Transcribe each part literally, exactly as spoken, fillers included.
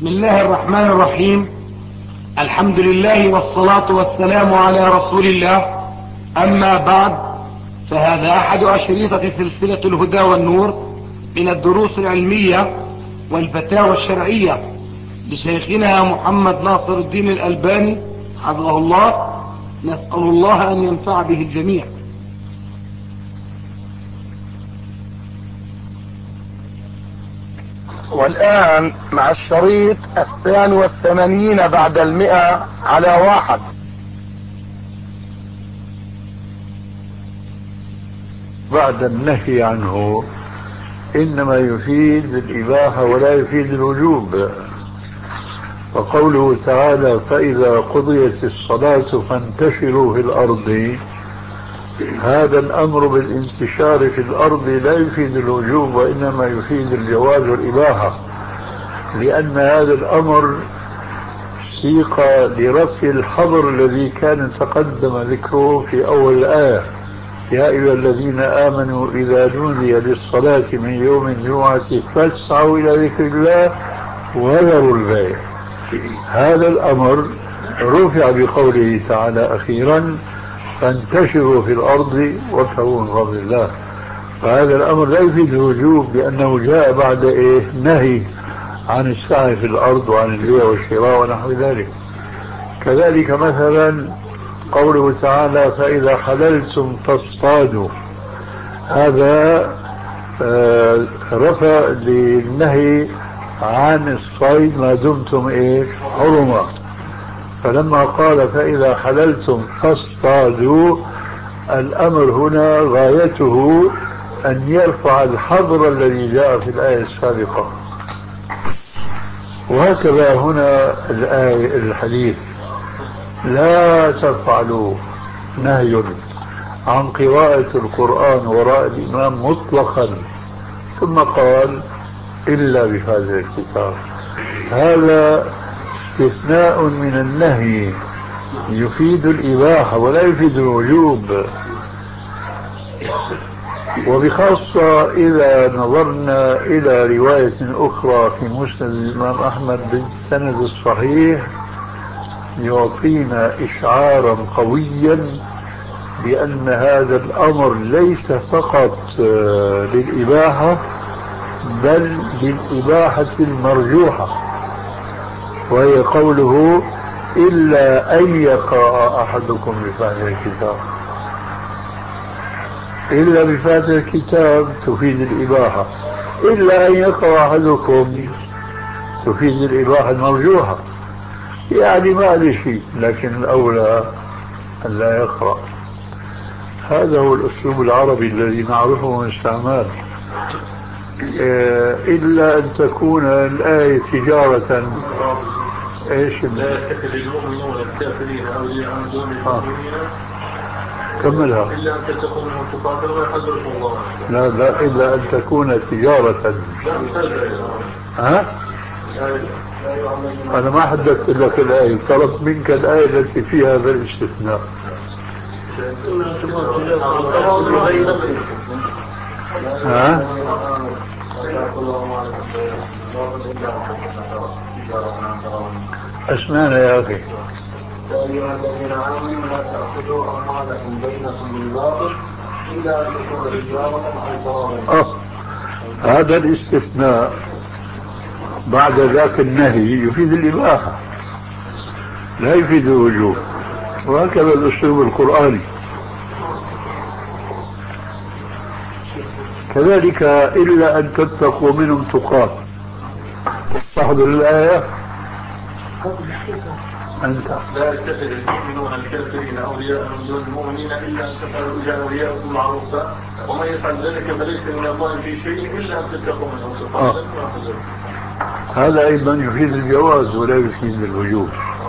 بسم الله الرحمن الرحيم. الحمد لله والصلاة والسلام على رسول الله. أما بعد، فهذا أحد أشريطة سلسلة الهدى والنور من الدروس العلمية والفتاوى الشرعية لشيخنا محمد ناصر الدين الألباني حفظه الله. نسأل الله أن ينفع به الجميع. والآن مع الشريط الثاني والثمانين بعد المئة على واحد. بعد النهي عنه إنما يفيد الإباحة ولا يفيد الوجوب. وقوله تعالى: فإذا قضيت الصلاة فانتشروا في الأرض، هذا الأمر بالانتشار في الأرض لا يفيد الوجوب وإنما يفيد الجواز والإباحة، لأن هذا الأمر سيق لرفع الحظر الذي كان تقدم ذكره في أول الآية: يا أيها الذين آمنوا إذا نودي للصلاة من يوم الجمعة فاسعوا إلى ذكر الله وذروا البيع. هذا الأمر رفع بقوله تعالى أخيرا: فانتشروا في الأرض وابتغوا من فضل الله. فهذا الأمر لا يفيد الوجوب لأنه جاء بعد إيه؟ نهي عن السعي في الأرض وعن البيع والشراء ونحو ذلك. كذلك مثلا قوله تعالى: فإذا حللتم فاصطادوا، هذا آه رفع للنهي عن الصيد ما دمتم إيه؟ حرما. فلما قال فإذا حللتم فاصطادوا، الأمر هنا غايته أن يرفع الحظر الذي جاء في الآية السابقة. وهكذا هنا الآية الحديث: لا تفعلوا، نهي عن قراءة القرآن وراء الإمام مطلقا، ثم قال: إلا بهذا الكتاب. هذا استثناء من النهي يفيد الإباحة ولا يفيد الوجوب. وبخاصة إذا نظرنا إلى رواية أخرى في مسند الإمام أحمد بالسند الصحيح يعطينا إشعارا قويا بأن هذا الأمر ليس فقط للإباحة بل للإباحة المرجوحة، وهي قوله: إلا أن يقرأ أحدكم بفاتحة الكتاب. إلا بفاتحة الكتاب تفيد الإباحة، إلا أن يقرأ أحدكم تفيد الإباحة المرجوحة، يعني ما عليه شيء، لكن الأولى أن لا يقرأ. هذا هو الأسلوب العربي الذي نعرفه من استعمال. إلا أن تكون الآية تجارة. ايش لا يتخذ المؤمنون الكافرين أولياء من دون المؤمنين. كملها. إلا أن تكون تقاتلوا ويحذركم الله. لا لا، إلا أن تكون تجارة. ها؟ أنا ما حددت لك الآية، طلبت منك الآية التي فيها هذا الاستثناء. ها؟ اسمعنا يا أخي. يا أيها الذين آمنوا لا تأخذوا أموالكم بينكم بالباطل إلا أن تكون تجارة عن تراض. هذا الاستثناء بعد ذاك النهي يفيد الإباحة لا يفيد الوجوب، وهكذا الأسلوب القرآني. كذلك إلا أن تتقوا منهم تقات. تحضر الآية أنت. لا يتخذ المؤمنون الكافرين أولياء من دون المؤمنين إلا أن تفعلوا إلى أولياءكم معروفا ومن يفعل ذلك فليس من الله في شيء إلا أن تتقوا منهم تقات. هذا أيضا يفيد الجواز ولا يفيد الوجوب.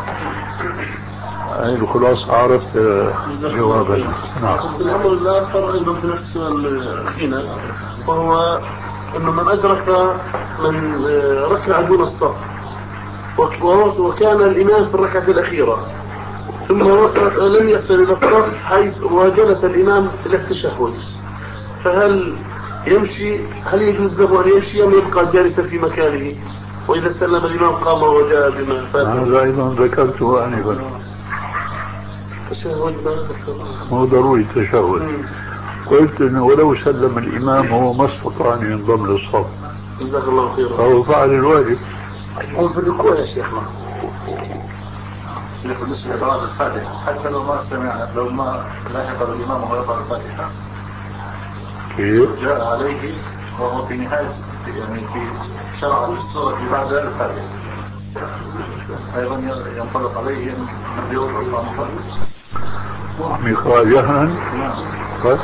هذه الخلاصة، عرفت جوابا. نعم. الأمر الآخر أيضا في نفس السؤال هنا، وهو أنه من أدرك من ركع دون الصف وكان الإمام في الركعة الأخيرة ثم وصل لم يصل إلى الصف حيث وجلس الإمام إلى التشهد، فهل يمشي؟ هل يجوز له أن يمشي أم يبقى جالسا في مكانه؟ وإذا سلم الإمام قام وجاء بما فات. هذا أيضا ذكرته آنفا. التشهد مو ضروري التشهد. قلت انه ولو سلم الامام هو ما استطاع ان ينضم للصف. جزاك الله خيرا. فهو فعل الواجب. هم في الركوع يا شيخنا. شيخ بالنسبه لقراءة الفاتحه حتى لو ما سمع لو ما لاحق الامام وهو يقرأ الفاتحه كيف؟ جاء عليه وهو في نهايه يعني في شرع السوره في بعد الفاتحه ايضا ينطبق عليه ان يقرأ صامتا وعم يقرأ جهرا. بس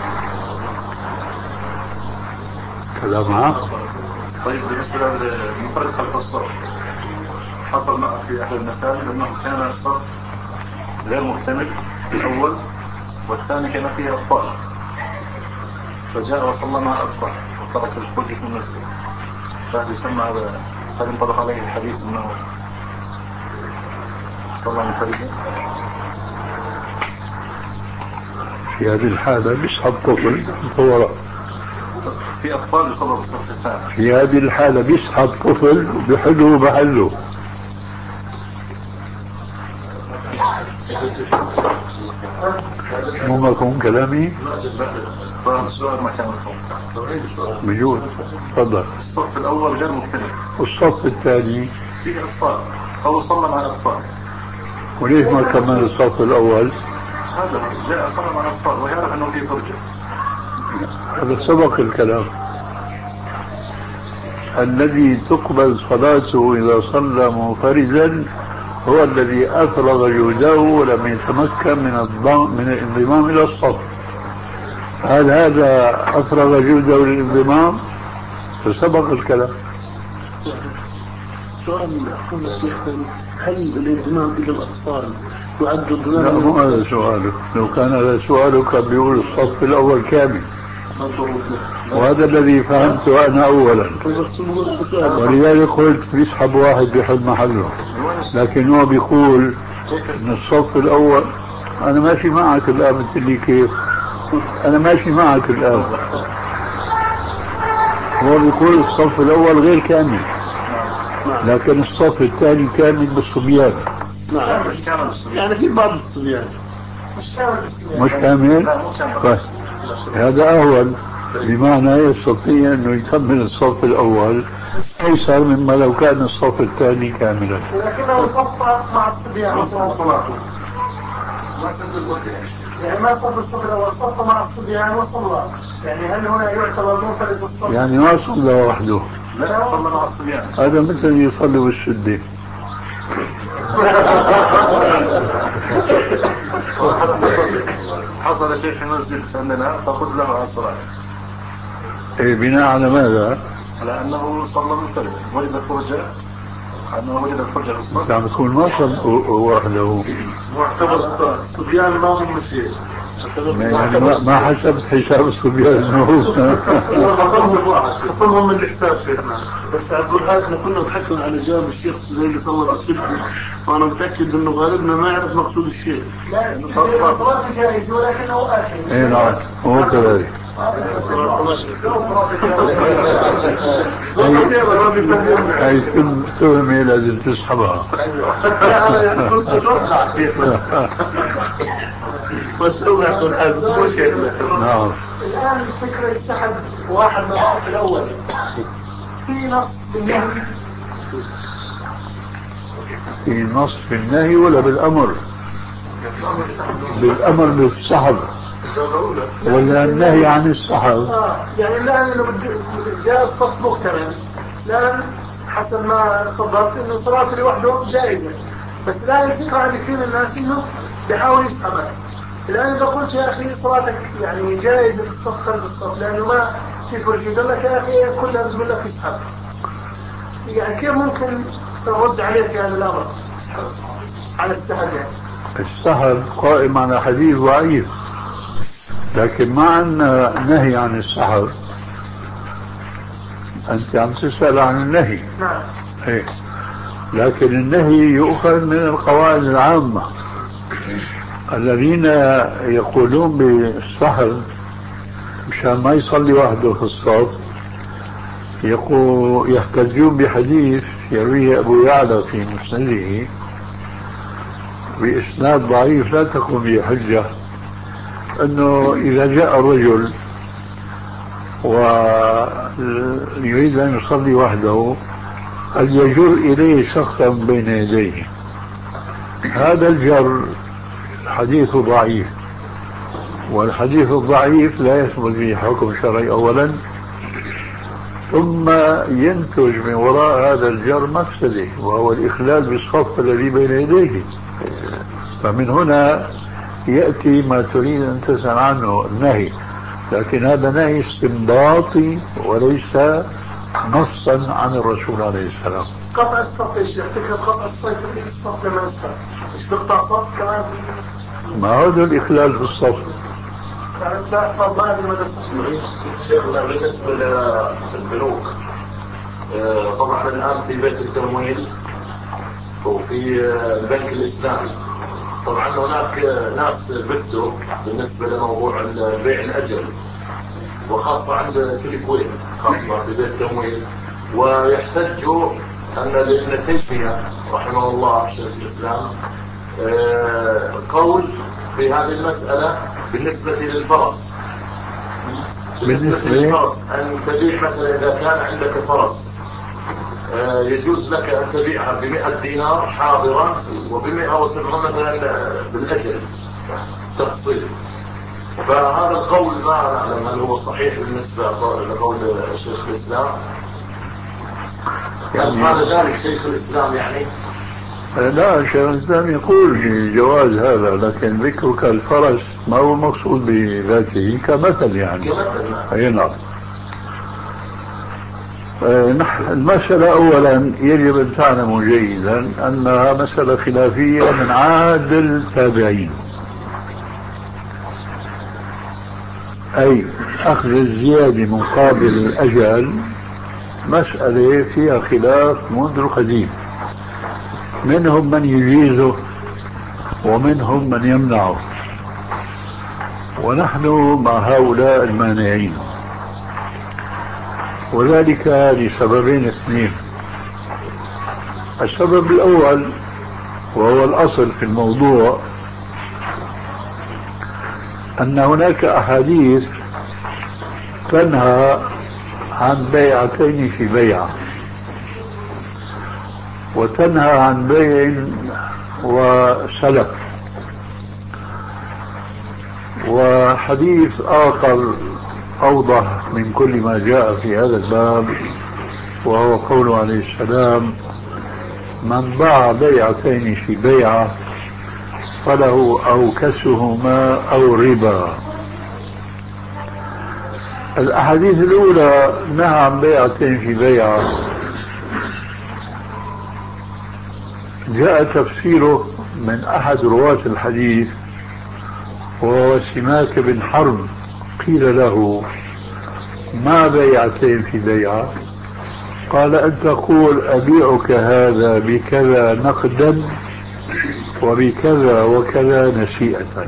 كلام عام. طيب بالنسبة للمنفرد خلف الصف حصل معه في أحد المساجد أنه كان الصف غير مكتمل الأول والثاني كان فيه أطفال فجاء وصلى مع الأطفال وترك الفرج في المسجد فهل يسمى هذا هل ينطبق عليه الحديث أنه صلى منفردا؟ في هذه الحالة بيسحب طفل وراء. في أطفال يصلوا في الصف الثاني. في هذه الحالة بيسحب طفل وبيحله محله. مو مفهوم كلامي؟ لا السؤال ما كان مفهوم. بجوز. تفضل. الصف الأول غير مكتمل والصف الثاني فيه أطفال أو صلى مع الأطفال. وليش ما كمل الصف الأول؟ هذا جاء صلى مع الأطفال ويعرف أنه في فرجة. هذا سبق الكلام. الذي تقبل صلاته إذا صلى منفردا هو الذي أفرغ جهده ولم يتمكن من الضم من الانضمام إلى الصف. هل هذا أفرغ جهده للانضمام؟ فسبق الكلام. سؤال أخونا شيخ هل الانضمام إلى الأطفال يعد انضمام؟ لا مو هذا سؤالك. لو كان هذا سؤالك كان بيقول الصف الأول كامل وهذا الذي فهمته أنا أولا ولذلك قلت بيسحب واحد بيحل محله لكن هو بيقول إن الصف الأول. أنا ماشي معك الآن مثل لي كيف أنا ماشي معك الآن. هو بيقول الصف الأول غير كامل لكن الصف الثاني كامل بالصبيان. نعم مش كامل الصبيان يعني في بعض الصبيان مش كامل الصبيان مش كامل. بس هذا أول بمعنى يستطيع أنه يكمل الصف الأول أيسر مما لو كان الصف الثاني كاملا. لكنه صف مع الصبيان وصلاته يعني ما صف الصف الأول صف مع الصبيان وصلى يعني هل هنا يعتبر منفرد الصف؟ يعني ما صلى وحده. لا صلى مع الصبيان. هذا مثل يصلي بالشدة. حصل شيء في مسجد عندنا فقلت له على الصلاة. إيه بناء على ماذا؟ على أنه صلى منفردا وجد الفرجة أنه وجد الفرجة في الصف. عم يكون ما صلى وحده. معتبر الصبيان ما هم شيء يعني ما حسبت حساب الصبيان انه خصمهم من الحساب شيخنا. بس اقول هذا احنا كنا نتحكم على جواب الشيخ زي اللي صلى بالسجن وانا متاكد انه غالبنا ما يعرف مقصود الشيء. لا الصلاة جائز ولكنه آثم. اي نعم هو كذلك. هاي تهمة لازم تسحبها. يعني كنت اتوقع شيخنا بس هو يقول حزب مو شيخنا. نعم. الآن فكرة سحب واحد من الصف الأول في نص بالنهي. في نص بالنهي ولا بالأمر؟ بالأمر بالسحب ولا النهي عن السحب؟ آه يعني الآن إنه جاء الصف مكتمل الآن حسب ما تفضلت إنه صلاته لوحده جائزة بس الآن الفكرة عند كثير من الناس إنه بيحاول يسحبها. الآن إذا قلت يا أخي صلاتك يعني جائزة في الصف خلف الصف لأنه ما في فرج يقول لك يا أخي كلها بتقول لك اسحب يعني كيف ممكن ترد عليه في هذا الأمر على السحب؟ يعني السحب قائم على حديث ضعيف لكن ما عندنا نهي عن السحب. أنت عم تسأل عن النهي. نعم. إيه. لكن النهي يؤخذ من القواعد العامة. الذين يقولون بالسحب مشان ما يصلي وحده في الصف يحتجون بحديث يرويه أبو يعلى في مسنده بإسناد ضعيف لا تقوم به حجة، أنه إذا جاء الرجل ويريد أن يصلي وحده قد يجر إليه شخصا بين يديه. هذا الجر حديث ضعيف، والحديث الضعيف لا يثبت به حكم شرعي أولا، ثم ينتج من وراء هذا الجر مفسده وهو الإخلال بالصف الذي بين يديه. فمن هنا يأتي ما تريد أن تسأل عنه النهي، لكن هذا نهي استنباطي وليس نصا عن الرسول عليه السلام. قطع الصف يا شيخ، فكرة قطع الصف الصف لما يسفر مش بقطع صف كمان؟ ما هذا الإخلال بالصف؟ يعني لا أحفظ ما هذه المدرسة. شيخنا بالنسبة للبنوك، طبعا الآن في بيت التمويل وفي البنك الإسلامي، طبعا هناك ناس بفتوا بالنسبة لموضوع البيع الأجل، وخاصة عند في الكويت خاصة في بيت التمويل، ويحتجوا أن لابن تيمية رحمه الله شيخ الإسلام قول في هذه المسألة بالنسبة للفرس. بالنسبة للفرس أن تبيع مثلا إذا كان عندك فرس يجوز لك أن تبيعها بمئة دينار حاضرا وبمئة وسبعين مثلا بالأجل تفصيل. فهذا القول ما نعلم هل هو صحيح بالنسبة لقول شيخ الإسلام؟ هل قال ذلك شيخ الإسلام يعني؟ لا، شيخ الإسلام يقول جواز هذا، لكن ذكرك الفرس ما هو مقصود بذاته كمثل يعني. كمثل. أي نعم. المسألة أولا يجب أن تعلموا جيدا أنها مسألة خلافية من عهد التابعين، أي أخذ الزيادة مقابل الأجل مسألة فيها خلاف منذ القديم، منهم من يجيزه ومنهم من يمنعه، ونحن مع هؤلاء المانعين، وذلك لسببين اثنين. السبب الأول وهو الأصل في الموضوع أن هناك أحاديث تنهى عن بيعتين في بيعة، وتنهى عن بيع وسلف. وحديث آخر أوضح من كل ما جاء في هذا الباب، وهو قوله عليه السلام: من باع بيعتين في بيعة فله أوكسهما أو ربا. الأحاديث الأولى نهى عن بيعتين في بيعة، جاء تفسيره من أحد رواة الحديث وهو سماك بن حرب، قيل له: ما بيعتين في بيعة؟ قال: أن تقول أبيعك هذا بكذا نقدا وبكذا وكذا نسيئة.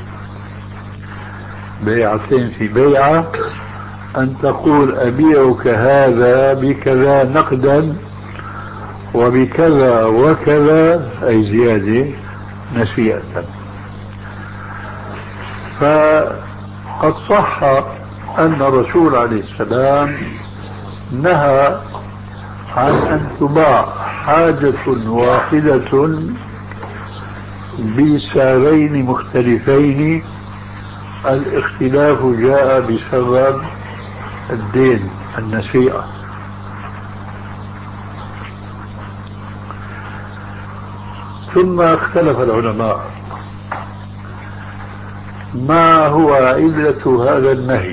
بيعتين في بيعة أن تقول أبيعك هذا بكذا نقدا وبكذا وكذا أي زيادة نسيئة. فقد صح أن الرسول عليه السلام نهى عن أن تباع حاجة واحدة بسعرين مختلفين، الاختلاف جاء بسبب الدين النسيئة. ثم اختلف العلماء ما هو علة هذا النهي.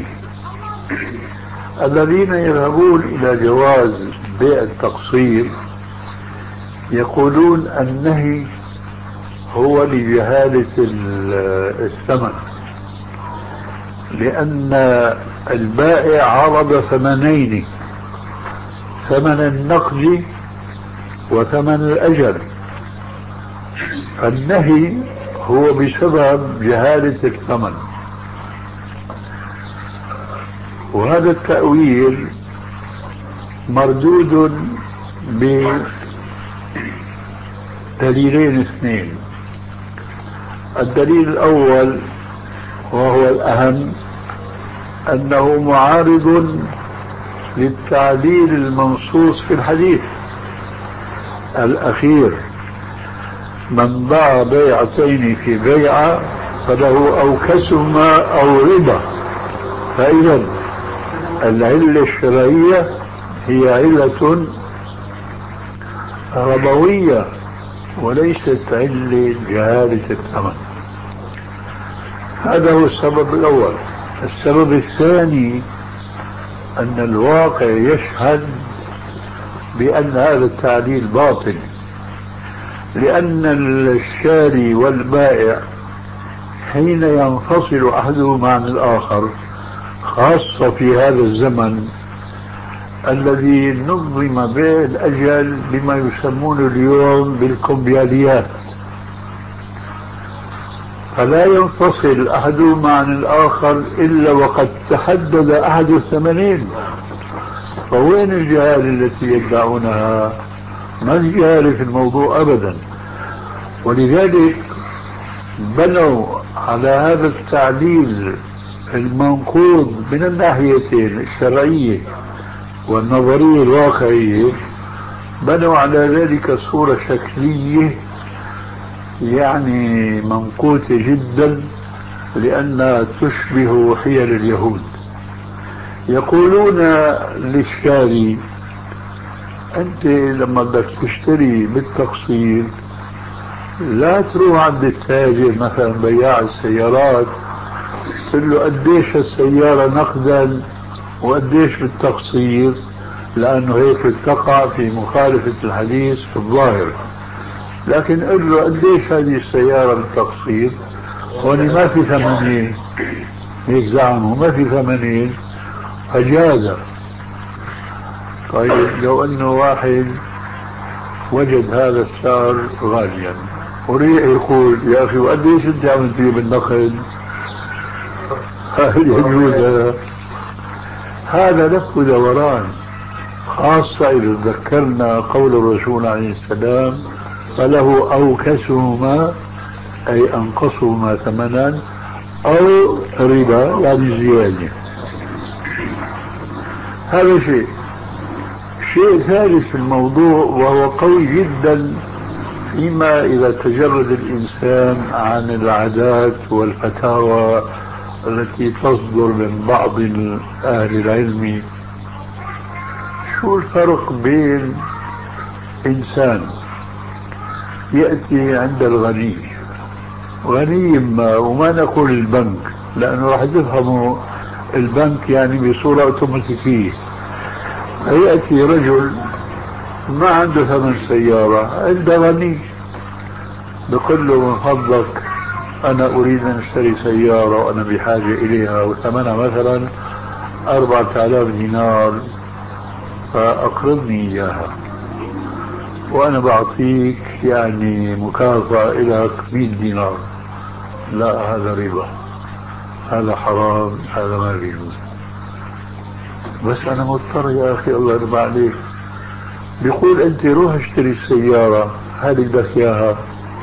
الذين يذهبون إلى جواز بيع التقسيط يقولون النهي هو لجهالة الثمن، لأن البائع عرض ثمنين: ثمن النقد وثمن الأجل. النهي هو بسبب جهالة الثمن، وهذا التأويل مردود بدليلين اثنين. الدليل الأول وهو الأهم أنه معارض للتعليل المنصوص في الحديث الأخير: من باع بيعتين في بيعة فله أوكسهما أو ربا. فإذا العلة الشرعية هي علة ربوية وليست علة جهالة الثمن. هذا هو السبب الأول. السبب الثاني أن الواقع يشهد بأن هذا التعليل باطل، لأن الشاري والبائع حين ينفصل أحدهما عن الآخر، خاصة في هذا الزمن الذي نظم به الأجل بما يسمونه اليوم بالكمبياليات، فلا ينفصل أحدهما عن الآخر إلا وقد تحدد أحد الثمنين. فوين الجهالة التي يدعونها؟ ما في جهالة في الموضوع أبدا. ولذلك بنوا على هذا التعليل المنقوض من الناحيتين الشرعية والنظرية الواقعية، بنوا على ذلك صورة شكلية يعني منقوطة جدا، لأنها تشبه حيل اليهود. يقولون للشاري: أنت لما بدك تشتري بالتقسيط لا تروح عند التاجر مثلا بياع السيارات تقول له قديش السيارة نقدا وقديش بالتقسيط، لأنه هيك تقع في مخالفة الحديث في الظاهر. لكن قل له قديش هذه السيارة بالتقسيط، هون ما في ثمانين، هيك زعموا ما في ثمانين، فجاز. طيب لو انه واحد وجد هذا السعر غاليا وريح يقول: يا اخي وقديش انت عم تجيب بالنقد؟ هل يجوز هذا؟ هذا لف ودوران، خاصة إذا ذكرنا قول الرسول عليه السلام: فله أوكسهما، أي أنقصهما ثمنا، أو ربا يعني زيادة. هذا شيء. شيء ثالث في الموضوع وهو قوي جدا، فيما إذا تجرد الإنسان عن العادات والفتاوى التي تصدر من بعض أهل العلم. شو الفرق بين إنسان يأتي عند الغني، غني ما، وما نقول البنك لأنه راح تفهموا البنك يعني بصورة أوتوماتيكية. يأتي رجل ما عنده ثمن سيارة عند غني، بقول له: من فضلك أنا أريد أن أشتري سيارة وأنا بحاجة إليها وثمنها مثلا أربعة آلاف دينار، فأقرضني إياها وأنا بعطيك يعني مكافأة لك مئة دينار. لا، هذا ربا، هذا حرام، هذا ما بيجوز. بس أنا مضطر يا أخي الله يرضى عليك. بيقول: أنت روح اشتري السيارة هذه بدك إياها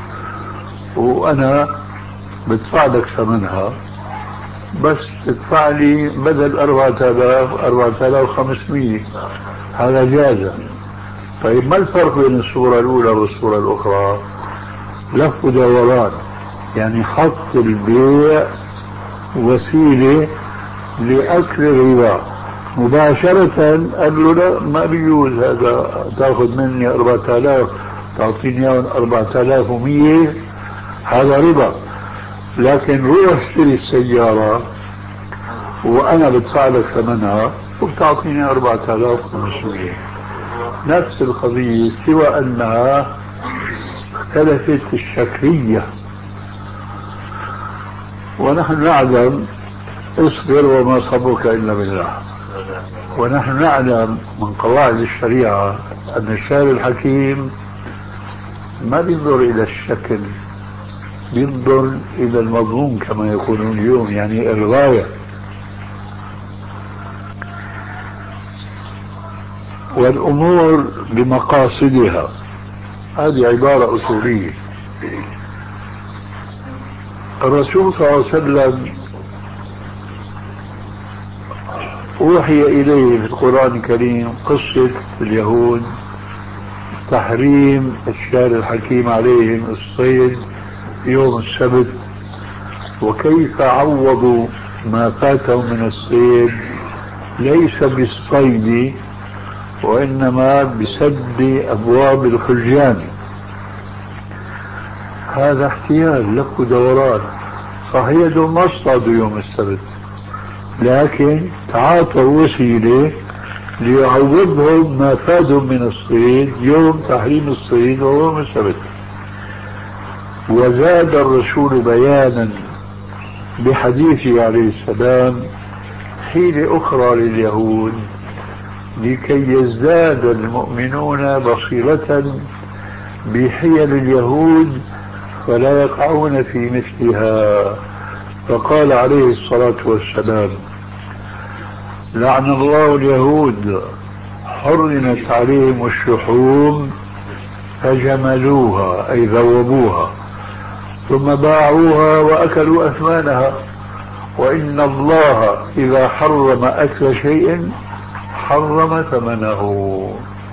وأنا بدفع لك ثمنها، بس تدفع لي بدل أربعة آلاف أربعة آلاف وخمسمئة. هذا جاز. طيب ما الفرق بين الصورة الأولى والصورة الأخرى؟ لف ودوران، يعني حط البيع وسيلة لأكل الربا مباشرة. قال له: لا، ما بيجوز هذا، تأخذ مني أربعة آلاف تعطيني أربعة آلاف ومئة، هذا ربا. لكن روح اشتري السيارة وأنا بدفع لك ثمنها وبتعطيني أربعة آلاف وخمسمئة، نفس القضية، سوى أنها اختلفت الشكلية. ونحن نعلم: اصبر وما صبرك إلا بالله. ونحن نعلم من قواعد الشريعة أن الشارع الحكيم ما بينظر إلى الشكل، بينظر إلى المضمون كما يقولون اليوم، يعني الغاية. والأمور بمقاصدها. هذه عبارة أصولية. الرسول صلى الله عليه وسلم أوحي إليه في القرآن الكريم قصة اليهود، تحريم الشارع الحكيم عليهم الصيد يوم السبت، وكيف عوضوا ما فاتهم من الصيد ليس بالصيد وإنما بسد أبواب الخلجان. هذا احتيال لك دوران. صحيح ما اصطادوا يوم السبت، لكن تعاطوا وسيلة ليعوضهم ما فادهم من الصيد يوم تحريم الصيد وهو يوم السبت. وزاد الرسول بيانا بحديثه عليه السلام حيلة أخرى لليهود لكي يزداد المؤمنون بصيرة بحيل اليهود فلا يقعون في مثلها. فقال عليه الصلاة والسلام: لعن الله اليهود حرمت عليهم الشحوم فجملوها أي ذوبوها ثم باعوها وأكلوا أثمانها، وإن الله إذا حرم أكل شيء حرم ثمنه.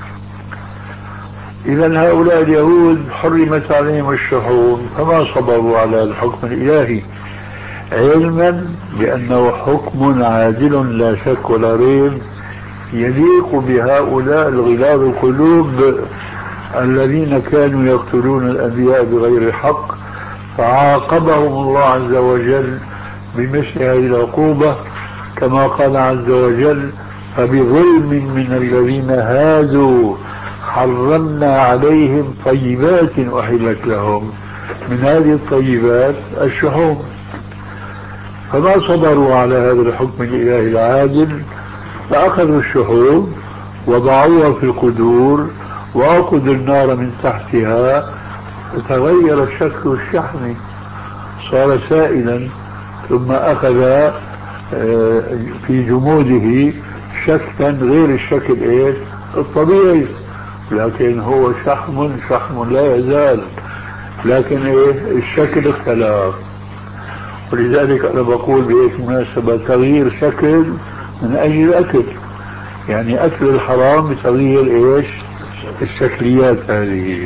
إذا هؤلاء اليهود حرمت عليهم الشحوم فما صبروا على الحكم الإلهي، علما بأنه حكم عادل لا شك ولا ريب يليق بهؤلاء الغلاظ القلوب الذين كانوا يقتلون الأنبياء بغير حق، فعاقبهم الله عز وجل بمثل هذه العقوبة كما قال عز وجل: فبظلم من الذين هادوا حرمنا عليهم طيبات أحلت لهم. من هذه الطيبات الشحوم. فما صبروا على هذا الحكم الإلهي العادل، فأخذوا الشحوم وضعوها في القدور وأوقدوا النار من تحتها، فتغير شكل الشحم صار سائلا، ثم أخذ في جموده شكلا غير الشكل إيه الطبيعي، لكن هو شحم شحم لا يزال، لكن إيه الشكل اختلف. ولذلك أنا بقول بهيك مناسبة تغيير شكل من أجل الأكل، يعني أكل الحرام بتغيير إيش الشكليات هذه.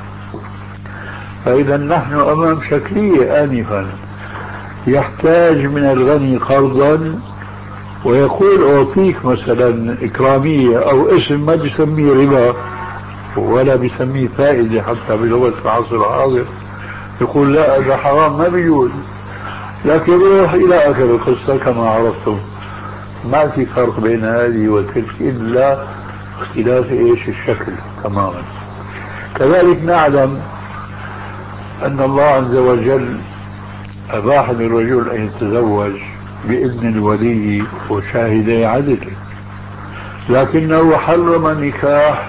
فإذا نحن أمام شكلية آنفا، يحتاج من الغني قرضا ويقول أعطيك مثلا إكرامية أو اسم ما بيسميه ربا ولا بيسميه فائدة حتى بلغة العصر الحاضر، يقول لا هذا حرام ما بيجوز، لكن روح إلى آخر القصة كما عرفتم. ما في فرق بين هذه وتلك إلا اختلاف إيش الشكل تماما. كذلك نعلم أن الله عز وجل أباح للرجل أن يتزوج بإذن الولي وشاهدي عدل، لكنه حرم نكاح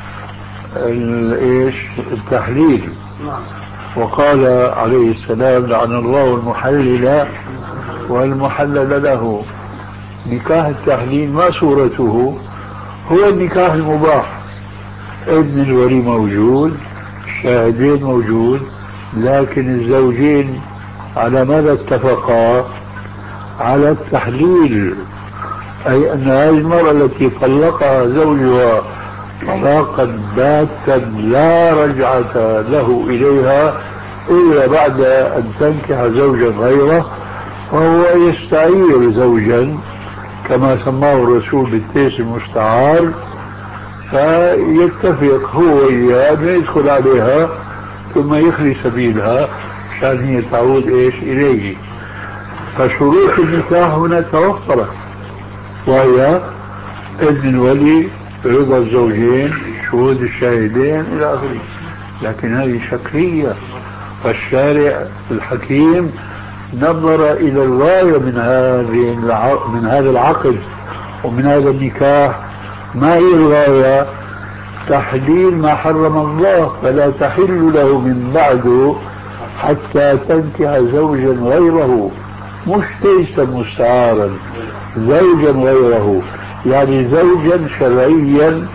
الإيش التحليل، وقال عليه السلام: لعن الله المحلل والمحلل له. نكاح التحليل ما صورته؟ هو النكاح المباح، إذن الولي موجود، الشاهدين موجود، لكن الزوجين على ماذا اتفقا؟ على التحليل، أي أن هذه المرأة التي طلقها زوجها طلاقا باتا لا رجعة له إليها إلا بعد أن تنكح زوجا غيره، فهو يستعير زوجا كما سماه الرسول بالتيس المستعار، فيتفق هو وإياه أن يدخل عليها ثم يخلي سبيلها عشان هي تعود إيش إليه. فشروط النكاح هنا توفرت، وهي إذن الولي، رضا الزوجين، شهود الشاهدين إلى آخره. لكن هذه شكلية، فالشارع الحكيم نظر إلى الغاية من هذه من هذا العقد ومن هذا النكاح. ما هي الغاية؟ تحليل ما حرم الله، فلا تحل له من بعده حتى تنكح زوجا غيره، مش ليس مستعارا، زوجا غيره، يعني زوجا شرعيا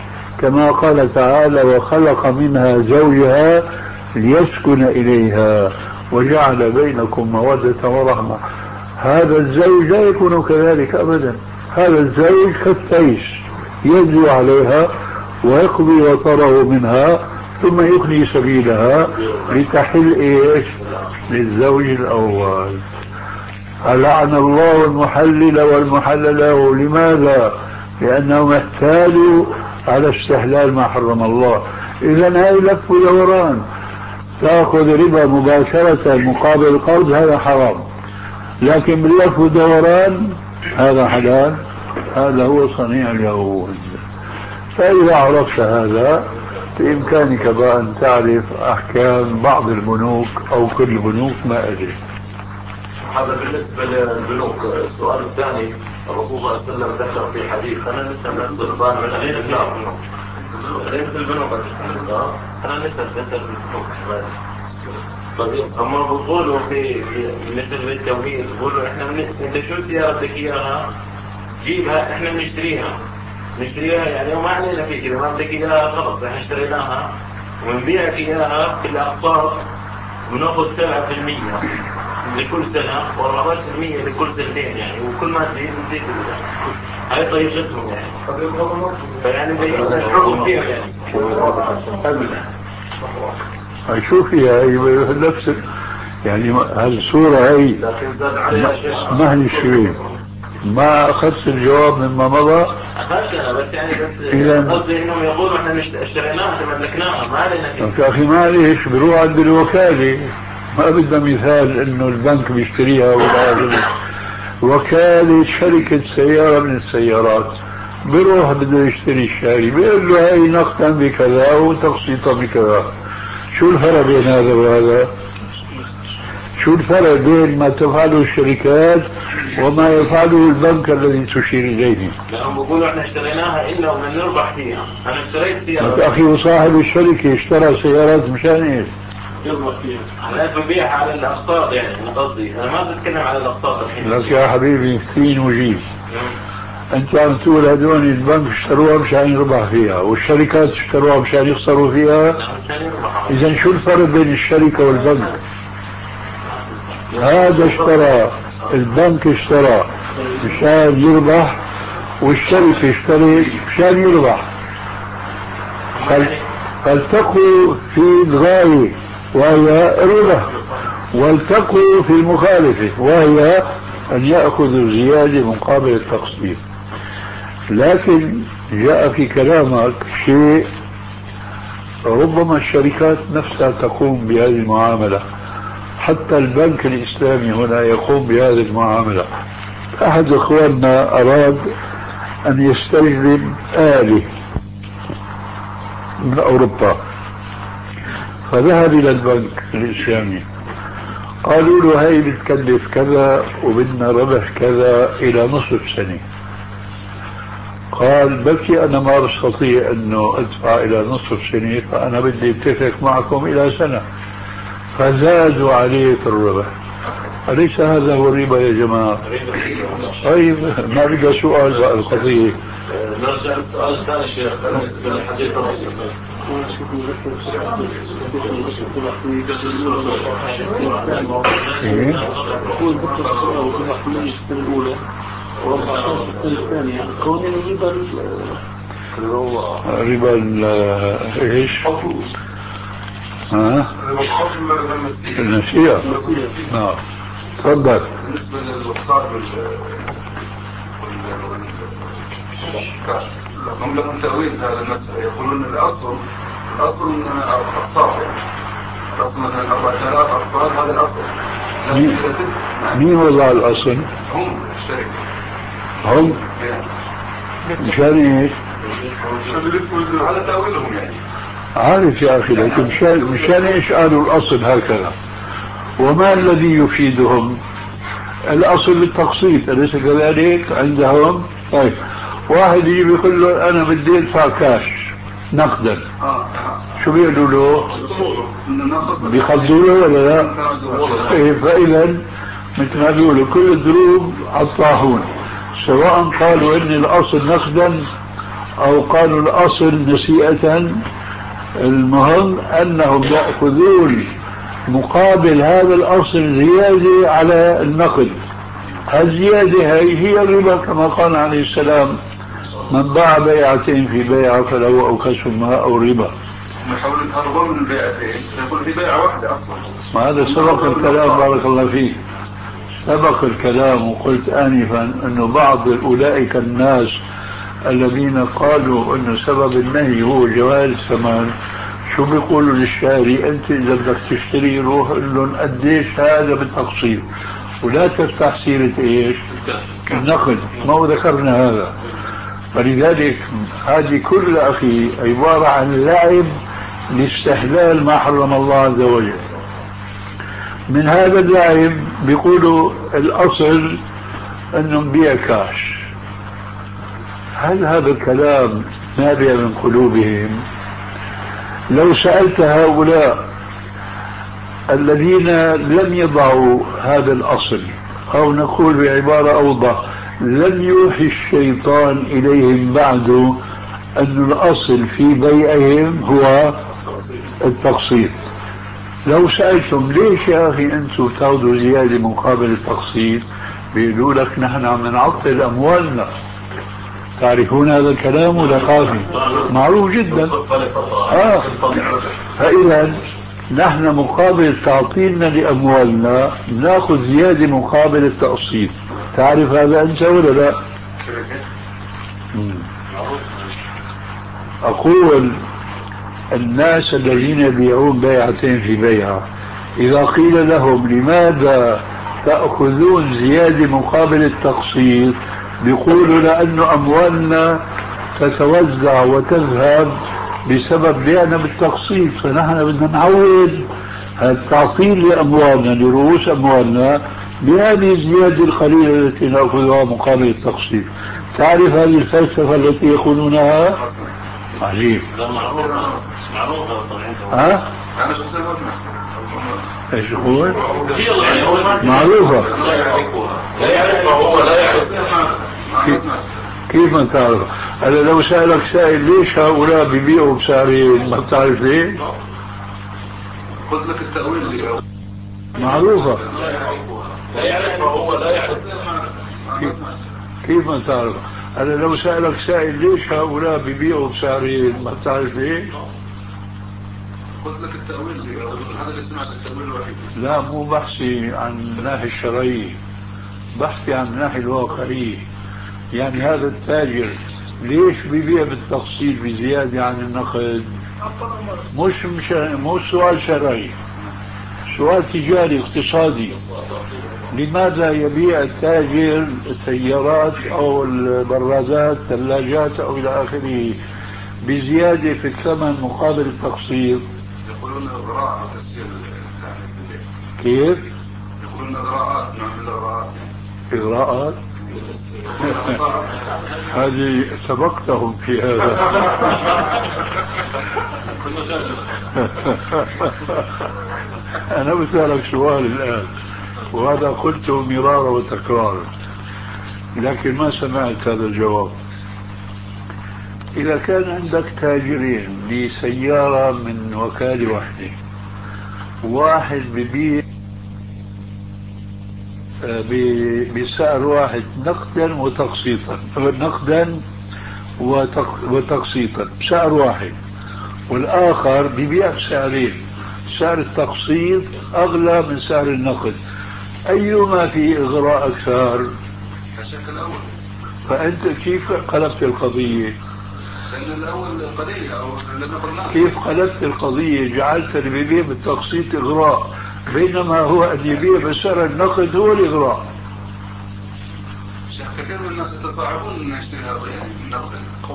كما قال تعالى وخلق منها زوجها ليسكن إليها وجعل بينكم مودة ورحمة. هذا الزوج لا يكون كذلك أبدا، هذا الزوج كالتيس يجري عليها ويقضي وطره منها ثم يخلي سبيلها لتحل إيش للزوج الأول. ألعن الله المحلل والمحلل له. لماذا؟ لأنهم احتالوا على استحلال ما حرم الله. إذن هاي لف ودوران، تأخذ ربا مباشرة مقابل القرض هذا حرام، لكن باللف ودوران هذا حلال، هذا هو صنيع اليهود. فإذا عرفت هذا بإمكانك بقى أن تعرف أحكام بعض البنوك أو كل البنوك، ما أدري. هذا بالنسبة للبنوك. السؤال الثاني، الرسول صلى الله عليه وسلم ذكر في حديث أنا نسأل الناس ضربان من غير النار، ليس البنوك أنا نسأل نسأل البنوك. طيب هم بيقولوا في مثل التوهيد بيقولوا إحنا أنت شو السيارة بدك إياها جيبها إحنا بنشتريها نشتريها يعني وما علينا في كذا، ما بدك إياها خلص إحنا اشتريناها ونبيعك إياها في الأقساط ونأخذ سبعة في المية لكل سنة وأربعة في المية لكل سنتين يعني، وكل ما تزيد نزيد. هاي طريقتهم يعني، فيعني بيحكم فيها يعني. هاي شو فيها هي نفس يعني هالصورة هي ما هي شيء. ما أخذت الجواب مما مضى. أخذت أنا بس يعني بس قصدي إنهم يقولوا إحنا اشتريناها تملكناها ما علينا فيه. يا أخي معليش بروح عند الوكالة، ما بدنا مثال إنه البنك بيشتريها ولا وكالة شركة سيارة من السيارات بروح بده يشتري الشاري بيقول له هاي نقدا بكذا وتقسيطا بكذا. شو الفرق بين هذا وهذا؟ شو الفرق بين ما تفعله الشركات وما يفعله البنك الذي تشير إليه؟ لأنهم بيقولوا احنا اشتريناها إلا ومن نربح فيها. أنا اشتريت سيارة يا أخي وصاحب الشركة اشترى سيارات مشان إيش؟ يربح فيها. أنا ببيعها على الأقساط يعني، أنا قصدي أنا ما بتكلم على الأقساط الحين. لك يا حبيبي مسكين وجيب. أنت عم تقول هدول البنك اشتروها مشان يربح فيها والشركات اشتروها مشان يخسروا فيها. إذا شو الفرق بين الشركة والبنك؟ هذا اشترى، البنك اشترى مشان يربح والشركة اشترت مشان يربح. فالتقوا في الغاية وهي الربح، والتقوا في المخالفة وهي أن يأخذوا زيادة مقابل التقسيط. لكن جاء في كلامك شيء ربما الشركات نفسها تقوم بهذه المعاملة، حتى البنك الإسلامي هنا يقوم بهذه المعاملة. أحد إخواننا أراد أن يستجلب آلة من أوروبا، فذهب إلى البنك الإسلامي قالوا له هاي بتكلف كذا وبدنا ربح كذا إلى نصف سنة. قال بكي أنا ما أستطيع أنه أدفع إلى نصف سنة، فأنا بدي اتفق معكم إلى سنة، فزادوا عليه في الربح. أليس هذا هو الربا يا جماعة؟ طيب ما بقى سؤال بقى القضية. نرجع للسؤال الثاني شيخ بالنسبة للحديث الرسول. ربا ايش؟ ها؟ النسيئة. نعم تفضل. بالنسبة للوصال هم لهم تأويل هذا المسألة، يقولون الأصل الأصل من أقساط يعني الأصل مثلا أربعة آلاف أقساط هذا الأصل. مين مين وضع الأصل؟ هم الشركة. هم مشان ايش؟ على تأويلهم يعني. عارف يا أخي، لكن مشان مشان ايش قالوا الأصل هكذا؟ وما الذي يفيدهم؟ الأصل التقسيط، أليس كذلك عندهم؟ طيب واحد يجي يقول له أنا بدي أدفع كاش نقدا، شو بيقولوا له؟ بيخدوا له ولا لا؟ إيه، فإذا مثل ما بيقولوا كل الدروب على الطاحون، سواء قالوا إن الأصل نقدا أو قالوا الأصل نسيئة، المهم أنهم يأخذون مقابل هذا الأصل زيادة على النقد. الزيادة هي هي الربا، كما قال عليه السلام: من باع بيعتين في بيعة فله أوكسهما أو ربا. نحاول نهربوا من البيعتين نقول في بيعة واحدة أصلا. ما هذا سبق الكلام، بارك الله فيك، سبق الكلام. وقلت آنفا أنه بعض أولئك الناس الذين قالوا أن سبب النهي هو جواز الثمن، شو بيقولوا للشاري؟ أنت إذا بدك تشتري روح قل لهم قديش هذا بالتقسيط، ولا تفتح سيرة إيش؟ النقد. ما ذكرنا هذا. فلذلك هذه كل أخي عبارة عن لعب لاستحلال ما حرم الله عز وجل. من هذا اللعب بيقولوا الأصل أنه نبيع كاش. هل هذا الكلام نابع من قلوبهم؟ لو سألت هؤلاء الذين لم يضعوا هذا الأصل، أو نقول بعبارة أوضح، لم يوحي الشيطان إليهم بعد أن الأصل في بيعهم هو التقسيط، لو سألتم ليش يا أخي أنتم تاخذوا زيادة مقابل التقسيط، بيقولوا لك نحن عم نعطل أموالنا. تعرفون هذا الكلام ولا خافي؟ معروف جدا. آه. فإذا نحن مقابل تعطيلنا لأموالنا ناخذ زيادة مقابل التقسيط. تعرف هذا أنت ولا لا؟ أقول الناس الذين يبيعون بيعتين في بيعة، إذا قيل لهم لماذا تأخذون زيادة مقابل التقسيط، بيقولوا لأن أموالنا تتوزع وتذهب بسبب بيعنا بالتقسيط، فنحن بدنا نعوض التعطيل لأموالنا لرؤوس أموالنا بهذه الزيادة القليلة التي نأخذها مقابل التقسيط. تعرف هذه الفلسفة التي يقولونها؟ عجيب. ها؟ ايش يقول؟ معروفة. لا يعرفها هو لا يعرفها. كيف ما تعرف؟ أنا لو سألك سائل ليش هؤلاء بيبيعوا بسعرين ما بتعرف ليه؟ قلت لك التأويل اللي معروفة. لا يعرفها هو لا يعرفها. كيف ما تعرف؟ أنا لو سألك سائل ليش هؤلاء بيبيعوا بسعرين ما بتعرف ليه؟ قلت لك التأويل اللي هذا اللي سمعت التأويل الوحيد. لا، مو بحثي عن الناحية الشرعية، بحثي عن الناحية الواقعية. يعني هذا التاجر ليش بيبيع بالتقسيط بزيادة عن النقد؟ مش مش مو سؤال شرعي، سؤال تجاري اقتصادي. لماذا يبيع التاجر السيارات أو البرادات الثلاجات أو إلى آخره بزيادة في الثمن مقابل التقسيط؟ يقولون إغراء وتسجيل. كيف؟ يقولون إغراءات، نعمل إغراءات. إغراءات؟ هذه سبقتهم في هذا. أنا بسألك سؤال الآن، وهذا قلته مرارا وتكرارا لكن ما سمعت هذا الجواب. إذا كان عندك تاجرين لسيارة من وكالة واحدة، واحد ببيع بسعر واحد نقدا وتقسيطا، نقدا وتقسيطا بسعر واحد، والآخر ببيع بسعرين، سعر التقسيط أغلى من سعر النقد، أيما في إغراء أكثر؟ الشكل الأول. فأنت كيف قلبت القضية؟ لأن الأول قليل أو لنقل. كيف قلبت القضية؟ جعلت اللي بيبيع بالتقسيط إغراء، بينما هو أن يبيع بسعر النقد هو الإغراء. شيخ كثير من الناس يتصاعبون أن يشتري هذا يعني النقد.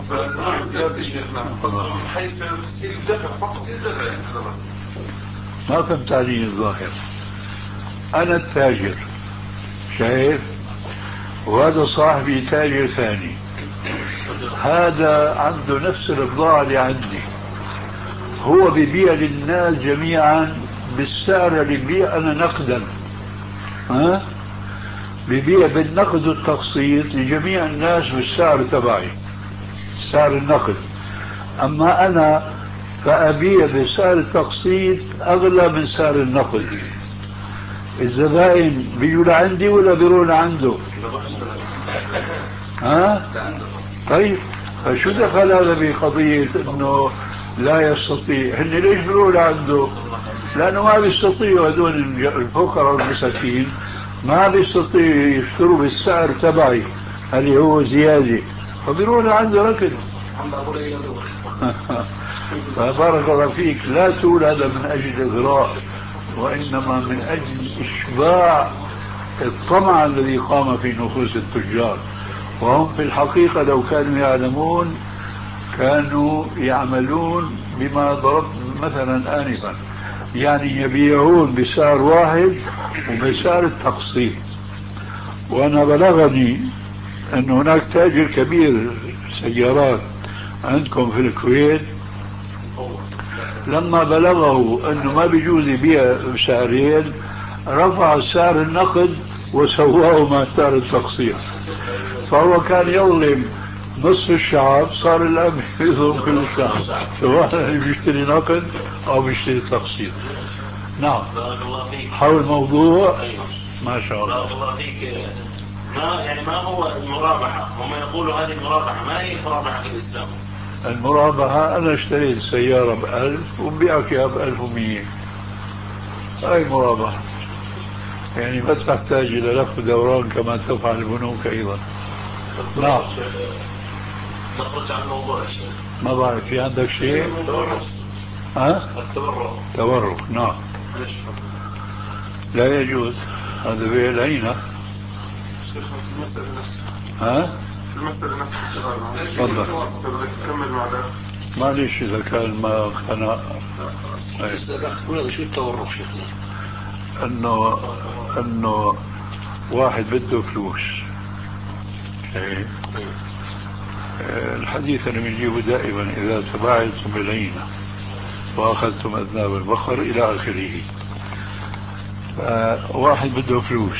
حيث تسهيل الدفع فقط تسهيل الدفع يعني هذا بس. ما فهمت علي الظاهر. أنا التاجر شايف، وهذا صاحبي تاجر ثاني، هذا عنده نفس البضاعة اللي عندي، هو بيبيع للناس جميعا بالسعر اللي بيبيع أنا نقدا، ها؟ بيبيع بالنقد والتقسيط لجميع الناس بالسعر تبعي. سعر النقد. أما أنا فأبيع بسعر التقسيط أغلى من سعر النقد. الزبائن بيجوا لعندي ولا بيروحوا لعنده؟ ها؟ طيب فشو دخل هذا بقضية انه لا يستطيع؟ هن ليش بيروحوا لعنده؟ لانه ما بيستطيعوا هذول الفقراء والمساكين ما بيستطيعوا يشتروا بالسعر تبعي اللي هو زيادة، فبيروحوا لعنده ركض. فبارك الله فيك، لا تقول هذا من اجل اغراء، وانما من اجل اشباع الطمع الذي قام في نفوس التجار. وهم في الحقيقة لو كانوا يعلمون كانوا يعملون بما ضربت مثلا آنفا، يعني يبيعون بسعر واحد وبسعر التقسيط. وأنا بلغني أن هناك تاجر كبير سيارات عندكم في الكويت لما بلغه أنه ما بيجوز يبيع بسعرين رفع سعر النقد وسواه مع سعر التقسيط، فهو كان يظلم نصف الشعب، صار الآن يظلم كل الشعب سواء بيشتري نقد أو بيشتري تقسيط. نعم. حول الموضوع. ما شاء الله. بارك الله فيك. ما يعني ما هو المرابحة؟ هم يقولوا هذه المرابحة، ما هي المرابحة في الإسلام؟ المرابحة أنا اشتريت سيارة بألف وبيعك إياها بألف ومية، هاي مرابحة، يعني ما تحتاج إلى لف دوران كما تفعل البنوك أيضا. نعم. نخرج عن الموضوع الشيء. ما بعرف في عندك شيء؟ ها؟ التورق. تورق. نعم. لا يجوز، هذا بيع العينة. المسألة نفسها. ها؟ المسألة نفسها. تفضل. تكمل معنا. معلش إذا كان ما اقتنع. شو التورق شيخنا؟ انه انه واحد بده فلوس. ايه الحديث اللي بنجيبه دائما اذا تباعدتم بالعينة واخذتم اذناب البقر الى اخره. واحد بده فلوس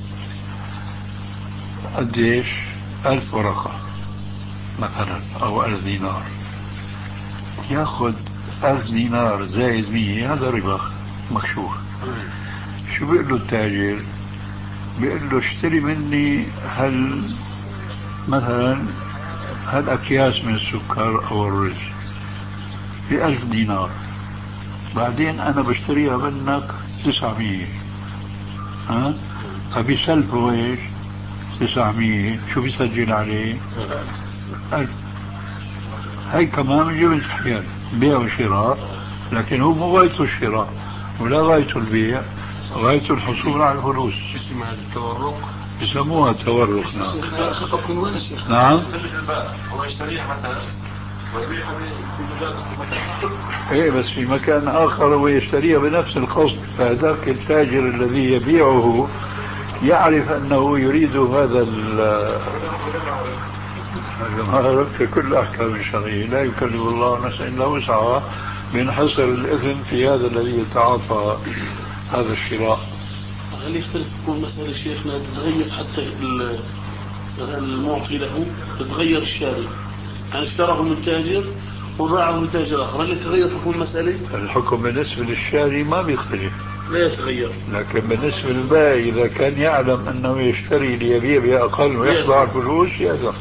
قديش؟ ألف ورقة مثلا او ألف دينار، ياخذ ألف دينار زائد مية، هذا ربا مكشوف. شو بيقول له التاجر؟ بيقول له اشتري مني هل مثلا هل أكياس من السكر أو الرز بألف دينار، بعدين أنا بشتريها منك تسعمية، ها؟ فبيسلفه إيش؟ تسعمية. شو بيسجل عليه؟ ألف. هاي كمان من جبل حيال بيع وشراء، لكن هو مو غايته الشراء ولا غايته البيع، غايته الحصول على الفلوس. اسمها التورق، يسموها التورق. نعم. خطب من وين الشيخ؟ نعم. هو يشتريها مثلا ويبيعها في مجال ايه بس في مكان اخر هو يشتريها بنفس القصد، فهذاك التاجر الذي يبيعه يعرف انه يريد هذا هذا في كل احكام الشرعيه، لا يكلف الله نفسا الا وسعها، بينحصر الاثم في هذا الذي يتعاطى هذا الشراء. هل يختلف تكون مسألة شيخنا تتغير حتى المعطي له تتغير الشاري، يعني اشتراه من تاجر وباعه من تاجر آخر، هل يتغير تكون مسألة؟ الحكم بالنسبة للشاري ما بيختلف، لا يتغير، لكن بالنسبة للبائع إذا كان يعلم أنه يشتري ليبيع بأقل ويحصل على الفلوس يأذن.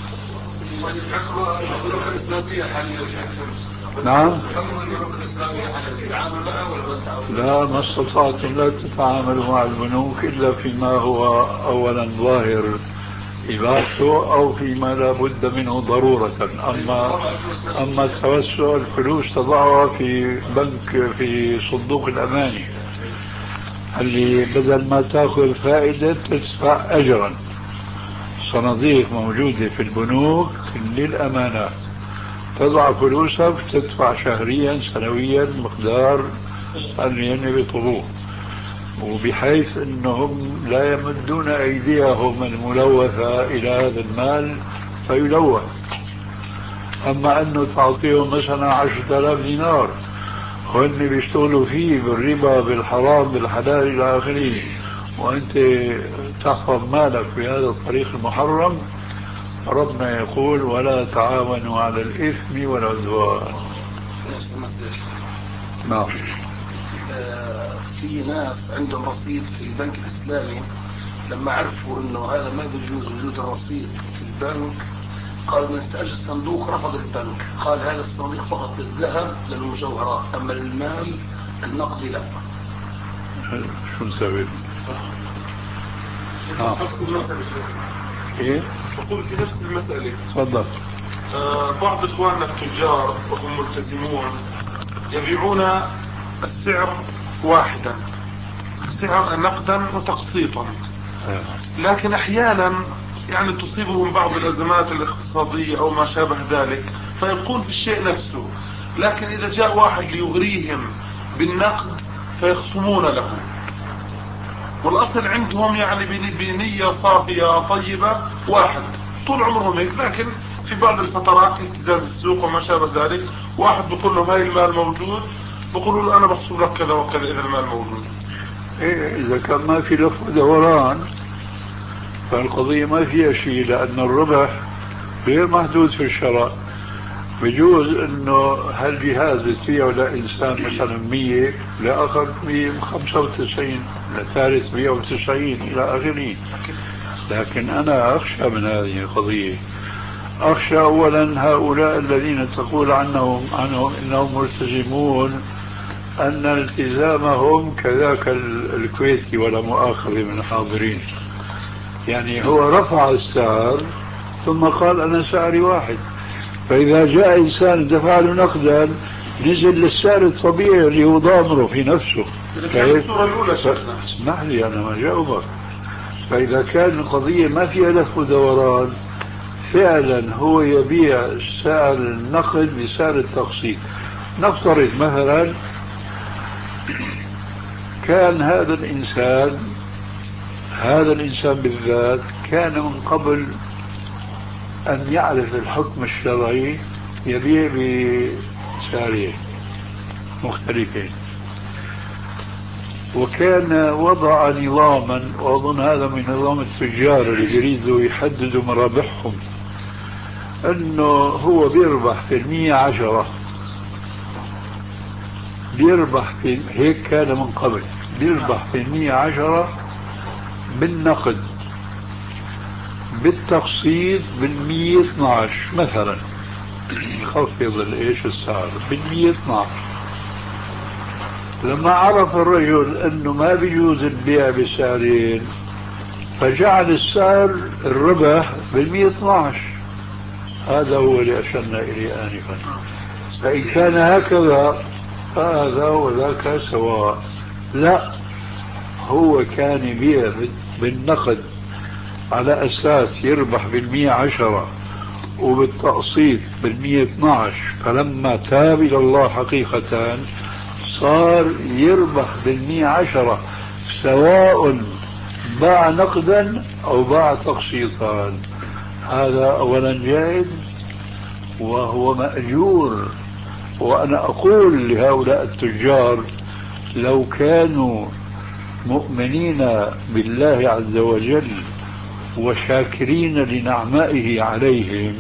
نعم. لا، ما استطعتم لا تتعاملوا مع البنوك إلا فيما هو أولا ظاهر إباحته أو فيما لا بد منه ضرورة. أما أما التوسع الفلوس تضعها في بنك في صندوق الأماني اللي بدل ما تأخذ فائدة تدفع أجرا. صناديق موجودة في البنوك للأمانات، تضع فلوسك تدفع شهريا سنويا مقدار اللي بيطلبوه، وبحيث انهم لا يمدون ايديهم الملوثة الى هذا المال فيلوث. اما انه تعطيهم مثلا عشرة آلاف دينار وهن بيشتغلوا فيه بالربا بالحرام بالحلال الى اخره، وانت تحفظ مالك بهذا الطريق المحرم، ربنا يقول ولا تعاونوا على الإثم والعدوان. نعم. في ناس عندهم رصيد في البنك الإسلامي، لما عرفوا انه هذا ما يجوز وجود الرصيد في البنك قال نستأجر صندوق، رفض البنك، قال هذا الصندوق فقط للذهب للمجوهرات، اما المال النقدي لا. شو نسوي؟ آه. نفس المسألة. ايه؟ أقول في نفس المسألة. تفضل. آه بعض إخواننا التجار وهم ملتزمون يبيعون السعر واحدا، سعر نقدا وتقسيطا، لكن أحيانا يعني تصيبهم بعض الأزمات الاقتصادية أو ما شابه ذلك فيبقون في الشيء نفسه، لكن إذا جاء واحد ليغريهم بالنقد فيخصمون له، والأصل عندهم يعني بنية صافية طيبة واحد طول عمرهم هيك، لكن في بعض الفترات اهتزاز السوق وما شابه ذلك واحد بيقول له هاي المال موجود، بقولوا له أنا بحصل لك كذا وكذا إذا المال موجود. إيه إذا كان ما في لف ودوران فالقضية ما فيها شيء، لأن الربح غير محدود في الشراء. بجوز انه هالجهاز تبيعه لانسان مثلا مية، لاخر مية وخمسة وتسعين، لثالث مية وتسعين الى اخره. لكن انا اخشى من هذه القضية. اخشى اولا هؤلاء الذين تقول عنهم عنهم انهم ملتزمون، ان التزامهم كذاك الكويتي ولا مؤاخذة من الحاضرين، يعني هو رفع السعر ثم قال انا سعري واحد، فإذا جاء إنسان دفع له نقدا نزل للسعر الطبيعي اللي هو ضامره في نفسه. الصورة الأولى اسمح لي أنا ما جاوبك. فإذا كان القضية ما فيها لف ودوران فعلا هو يبيع سعر النقد بسعر التقسيط. نفترض مثلا كان هذا الإنسان هذا الإنسان بالذات كان من قبل أن يعرف الحكم الشرعي يبيع بسعرين مختلفين، وكان وضع نظاما، وأظن هذا من نظام التجار اللي يريدوا يحددوا مرابحهم، أنه هو بيربح في المية عشرة، بيربح في هيك كان من قبل، بيربح في المية عشرة بالنقد، بالتقسيط بالمية اثناش مثلا، يخفض الايش السعر بالمية اثناش. لما عرف الرجل انه ما بيجوز البيع بسعرين فجعل السعر الربح بالمية اثناش. هذا هو اللي اشرنا اليه انفا. فان كان هكذا فهذا وذاك سواء. لا، هو كان يبيع بالنقد على أساس يربح بالمية عشرة وبالتقسيط بالمية اثناش، فلما تاب إلى الله حقيقة صار يربح بالمية عشرة سواء باع نقدا أو باع تقسيطا. هذا أولا جائز وهو مأجور. وأنا أقول لهؤلاء التجار لو كانوا مؤمنين بالله عز وجل وشاكرين لنعمائه عليهم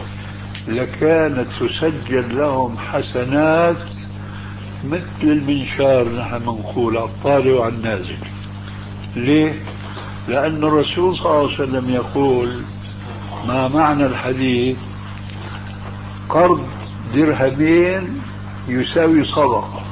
لكانت تسجل لهم حسنات مثل المنشار، نحن منقول على الطالع وعلى النازل. ليه؟ لأن الرسول صلى الله عليه وسلم يقول ما معنى الحديث قرض درهمين يساوي صدقة،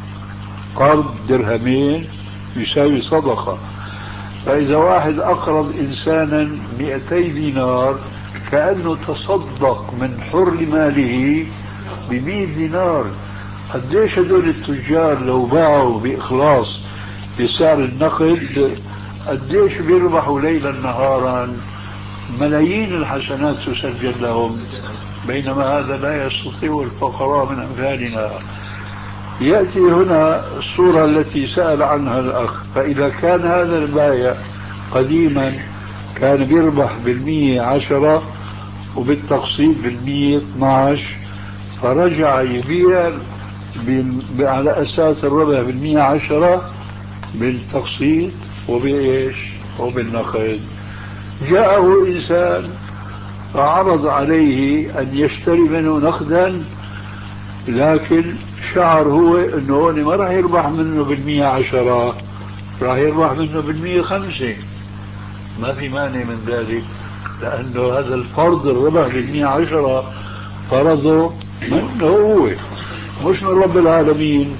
قرض درهمين يساوي صدقة. فإذا واحد أقرض إنسانا مئتي دينار كأنه تصدق من حر ماله بمئة دينار. قديش هدول التجار لو باعوا بإخلاص بسعر النقد قديش بيربحوا ليلا نهارا، ملايين الحسنات تسجل لهم، بينما هذا لا يستطيع الفقراء من أمثالنا. يأتي هنا الصورة التي سأل عنها الأخ. فإذا كان هذا البائع قديما كان بيربح بالمية عشرة وبالتقسيط بالمية اثناش، فرجع يبيع على أساس الربح بالمية عشرة بالتقسيط وبإيش وبالنقد. جاءه إنسان فعرض عليه أن يشتري منه نقدا، لكن شعر هو أنه هون ما راح يربح منه بالمية عشرة، راح يربح منه بالمية خمسة. ما في مانع من ذلك، لأنه هذا الفرض الربح بالمية عشرة فرضه منه هو مش من رب العالمين.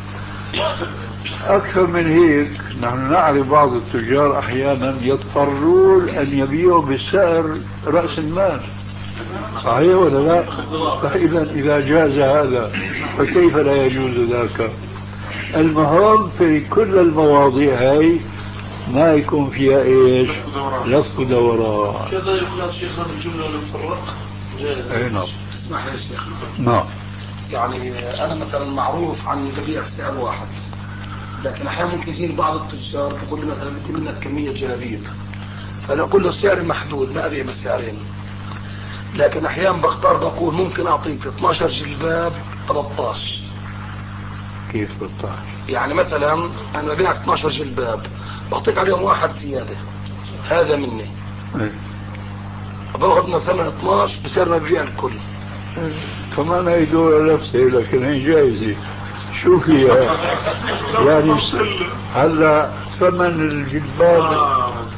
أكثر من هيك نحن نعرف بعض التجار أحيانا يضطرون أن يبيعوا بالسعر رأس المال، صحيح ولا لا؟ فإذا إذا جاز هذا فكيف لا يجوز ذاك؟ المهم في كل المواضيع هاي ما يكون فيها ايش؟ لف ودوران. كذا يقال شيخنا بالجملة المفرقة. اي نعم. اسمح لي يا شيخ. نعم. يعني انا مثلا معروف عن ببيع بسعر واحد، لكن احيانا ممكن يجيني بعض التجار يقول لي مثلا بدي منك كمية جلابيب، فانا اقول له سعر محدود ما ابيع بسعرين، لكن احيانا بختار بقول ممكن اعطيك اثني عشر جلباب ثلاثة عشر. كيف ثلاثة عشر؟ يعني مثلا انا ببيعك اثني عشر جلباب بعطيك عليهم واحد زيادة، هذا مني. ايه. باخذ مثلا اثني عشر بسعر ما ببيع الكل. كمان هي دولة نفسه، لكن هي جايزة. شو فيها؟ يعني هلا ثمن الجلباب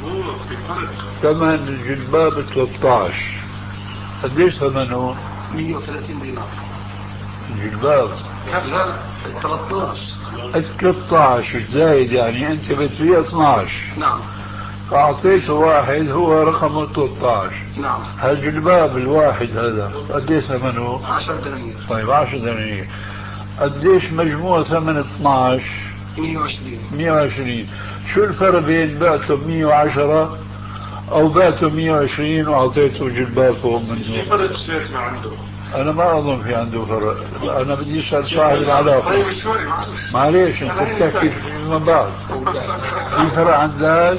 ثمن الجلباب ثلاثة عشر، قديش ثمنه؟ مية وثلاثين دينار. الجلباب؟ لا ثلاثة عشر. ال ثلاثة عشر زايد، يعني انت بتبيع اثني عشر. نعم. فاعطيته واحد هو رقمه ثلاثة عشر. نعم. هالجلباب الواحد هذا قديش ثمنه؟ عشرة دنانير. طيب عشرة دنانير. قديش مجموع ثمن اثني عشر؟ مية وعشرين. مية وعشرين. شو الفرق بين بعته مية وعشرة او بعته مية وعشرين واعطيته جلباب فوق منه؟ في فرق شيخنا عنده؟ انا ما اظن في عنده فرق، انا بدي اسال صاحب العلاقه. طيب شوي معليش انت بتحكي فيما بعد. في فرق عندك؟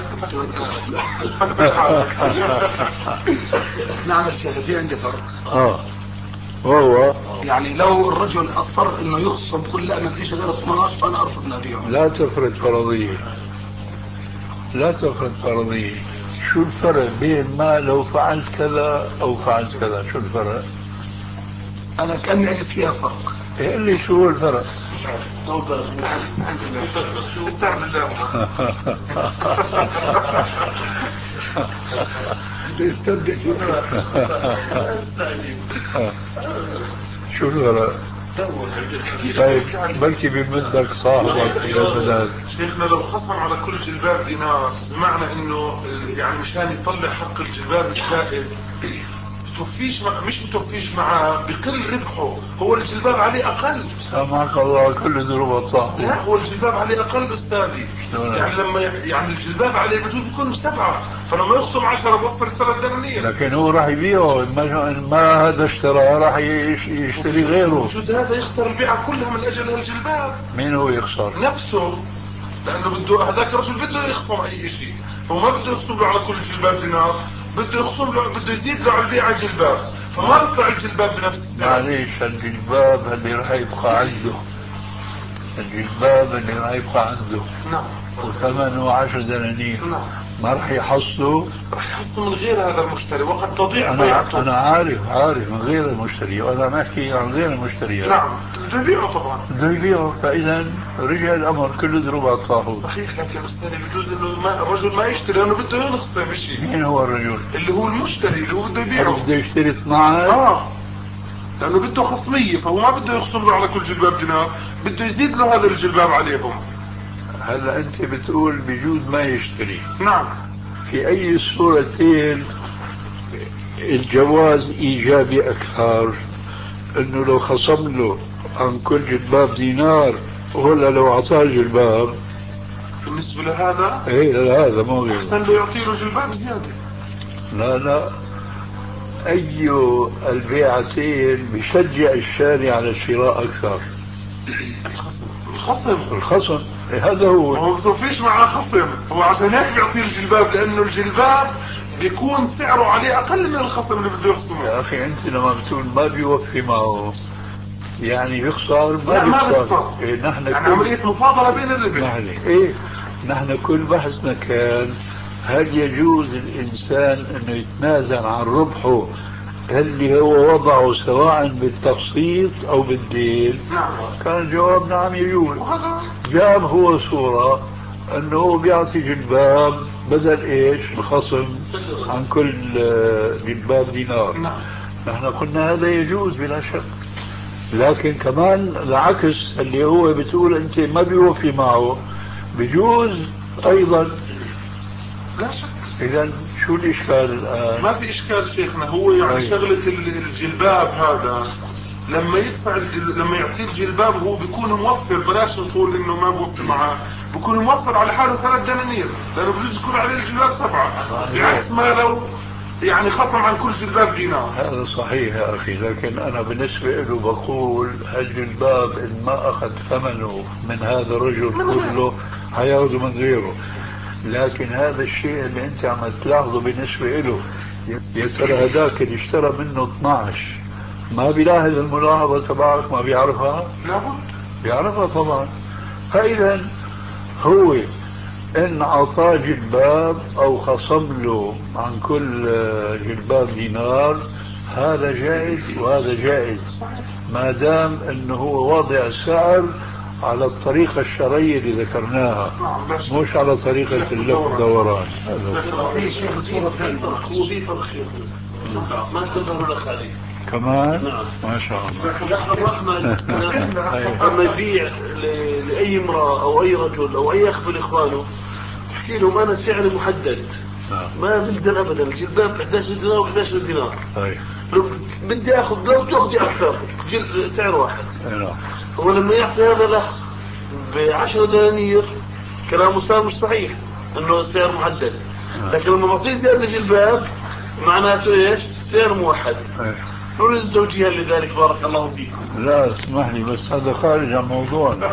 نعم يا سيدي في عندي فرق. اه وهو يعني لو الرجل اصر انه يخصم كل لا ما فيش غير اثني عشر فانا ارفض ان ابيعه. لا تفرض فرضيه، لا تفرض فرضيه. شو الفرق بين ما لو فعلت كذا او فعلت كذا؟ شو الفرق؟ انا كاني قلت فيها فرق. قل لي شو هو الفرق؟ استعمل الله. بده يستبدل شيء. شو الفرق؟ طيب بلكي بمدك صاحبك الى المداد. شيخنا لو خصم على كل جلباب دينار، بمعنى انه يعني مشان يطلع حق الجلباب الزائد بتوفيش مع مش بتوفيش معاه بقل ربحه، هو الجلباب عليه اقل. سامحك الله كل ذنوب صاحبه. لا هو الجلباب عليه اقل استاذي. يعني لما يعني الجلباب عليه بجوز يكون بسبعه، فلما يخصم عشرة بوفر ثلاث دنانير. لكن هو راح يبيعه، ما, ما هذا اشترى راح يشتري غيره. بجوز هذا يخسر البيعه كلها من اجل هالجلباب. مين هو يخسر؟ نفسه، لانه بده هذاك الرجل بده يخصم اي شيء، فهو ما بده يخصم له على كل جلباب دينار، بده يخصم له بده يزيد له على البيعه جلباب، فما بيطلع الجلباب بنفس السعر. معليش الجلباب اللي راح يبقى عنده، الجلباب اللي راح يبقى عنده نعم وثمنه عشر دنانير، نعم ما راح يحصله؟ راح يحصله من غير هذا المشتري وقد تضيع أنا بيعته. أنا عارف عارف من غير المشتري، وأنا نحكي عن غير المشتري. نعم بده يبيعه طبعا. بده يبيعه، فإذا رجع الأمر كله ضربات صاحبه. صحيح، لكن المشتري بجوز انه ما الرجل ما يشتري لانه بده ينخصم شيء. مين هو الرجل؟ اللي هو المشتري اللي هو بده يبيعه. بده يشتري اثني عشر. اه لانه بده خصميه، فهو ما بده يخصم له على كل جلباب دينار، بده يزيد له هذا الجلباب عليهم. هلا انت بتقول بجوز ما يشتري. نعم. في اي الصورتين الجواز ايجابي اكثر؟ انه لو خصم له عن كل جلباب دينار ولا لو اعطاه الجلباب؟ بالنسبه لهذا ايه لهذا مو غير. احسن له يعطي له جلباب زياده. لا لا، اي البيعتين بشجع الشاري على شراء اكثر؟ الخصم الخصم الخصم هذا هو. هو بده فيش معاه خصم، هو عشان هيك بيعطيه الجلباب، لانه الجلباب بيكون سعره عليه اقل من الخصم اللي بده يخصمه. يا اخي انت لما بتقول ما بيوفي معه يعني بيخسر؟ ما لا ما بيخسر. بيخسر. إيه نحن يعني كل... عمليه مفاضله بين الربح. نحن ايه نحن كل بحثنا كان هل يجوز الانسان انه يتنازل عن ربحه اللي هو وضعه سواء بالتقسيط أو بالدين كان الجواب نعم يجوز. جاب هو صورة أنه هو بيعطي جلباب بدل إيش بخصم عن كل جلباب دينار. نحن قلنا هذا يجوز بلا شك، لكن كمان العكس اللي هو بتقول أنت ما بيوفي معه بيجوز أيضا. لا شك. إذا شو الإشكال الآن؟ ما في إشكال شيخنا. هو يعني أي. شغلة الجلباب هذا لما يدفع الجل... لما يعطيه الجلباب هو بيكون موفر، بلاش نقول إنه ما بوفر معاه، بيكون موفر على حاله ثلاث دنانير، لأنه بجوز يكون عليه الجلباب سبعة، بعكس ما لو يعني خصم عن كل جلباب دينار. هذا صحيح يا أخي، لكن أنا بالنسبة له بقول هالجلباب إن ما أخذ ثمنه من هذا الرجل كله هياخذه من غيره. لكن هذا الشيء اللي أنت عم تلاحظه بالنسبة له، يا ترى هذاك اللي اشترى منه اثنعش ما بيلاحظ الملاحظة تبعك؟ ما بيعرفها؟ لابد بيعرفها طبعا. فإذا هو إن أعطاه جلباب أو خصم له عن كل جلباب دينار هذا جائز وهذا جائز، ما دام أنه هو واضع السعر على الطريقة الشرعية اللي ذكرناها، مش على طريقة الدوران. في شيخ صورة هو في فرق ما تظهر لك عليه كمان. نعم. ما شاء الله. نحن الرحمن لما يبيع لأي امرأة أو أي رجل أو أي أخ من إخوانه احكي لهم أنا سعر محدد ما بدنا أبدا الجلباب إحدى عشر دينار و إحدى عشر دينار، لو بدي أخذ لو تأخذي أكثر سعر واحد. هو لما يعطي هذا الأخ بعشر دنانير كلامه صار مش صحيح إنه سعر محدد، لكن لما معطيتي هذا الجلباب معناته إيش؟ سعر موحد. نريد التوجيه لذلك بارك الله فيكم. لا اسمح لي بس هذا خارج عن موضوعنا.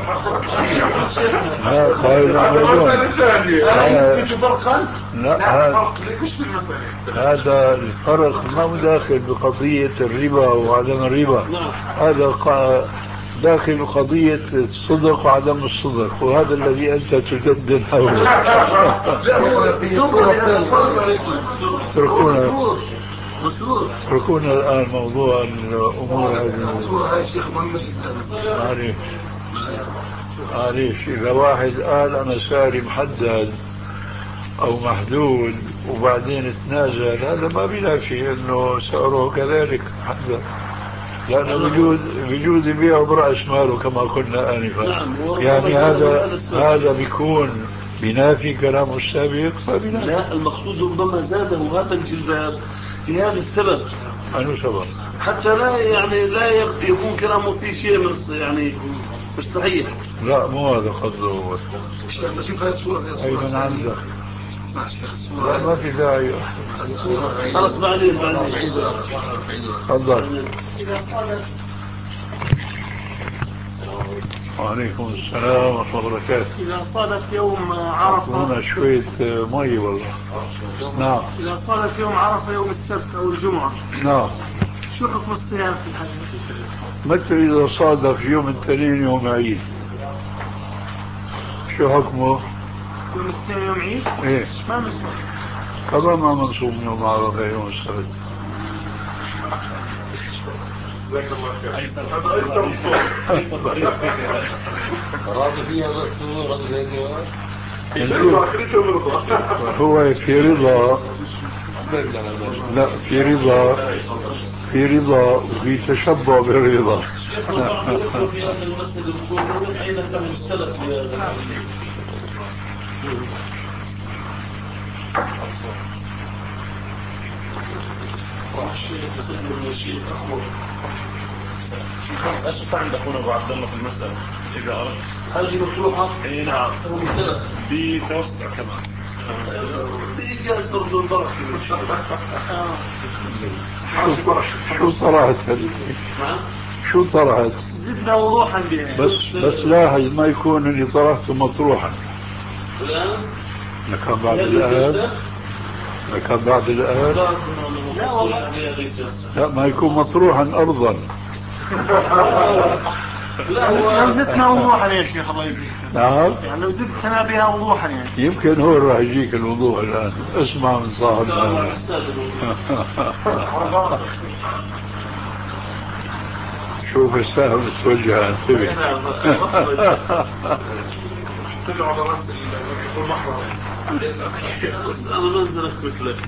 لا خارج عن موضوعنا. لا هذا الفرق ما مداخل بقضية الربا وعدم الربا، هذا داخل بقضية الصدق وعدم الصدق، وهذا الذي أنت تجدد حوله. تركونا اتركونا الآن موضوع الأمور هذه. معليش معليش إذا واحد قال أنا سعري محدد أو محدود وبعدين تنازل هذا ما بينافي إنه سعره كذلك محدد، لأنه بجوز بجوز يبيعه برأس ماله كما قلنا آنفا. يعني هذا هذا بيكون بينافي كلامه السابق. لا المقصود ربما زاده هذا الجلباب لهذا السبب. أنه سبب حتى لا يعني لا يكون كلامه في شيء من يعني مش صحيح. لا مو هذا قصده هو. أي من عندك؟ لا ما في داعي. خلص بعدين بعدين. تفضل. وعليكم السلام ورحمة الله وبركاته. إذا صادف يوم عرفة هنا شوية مي والله. نعم. إذا صادف يوم عرفة يوم السبت أو الجمعة نعم شو حكم الصيام في الحج؟ مثل إذا صادف يوم الاثنين يوم عيد شو حكمه؟ يوم الاثنين يوم عيد؟ إيه ما منصوم. كمان ما منصوم يوم عرفة يوم السبت. راضي فيها بس هو هو في رضا. لا في رضا في رضا وفي تشبع بالرضا. ايش عندك هنا ابو عبد الله في المسألة اذا اردت؟ هذه مفتوحة؟ اي نعم بتوسع كمان بإيجاز درجة البركة. شو صراحة شو طرحت؟ زدنا وضوحا بها. بس بس لاحظ ما يكون اللي طرحته مطروحا. الآن لكان بعد الآن لكان بعد الآن لا والله لا ما يكون مطروحا أرضا. لو زدنا وضوحا يا شيخ الله يجزيك. نعم يعني لو زدتنا بها وضوحا يعني يمكن هو راح يجيك الوضوح الآن. اسمع من صاحبنا. شوف السهم توجه انتبه. طلعوا على راس المحور. انا منزل اخبط لك.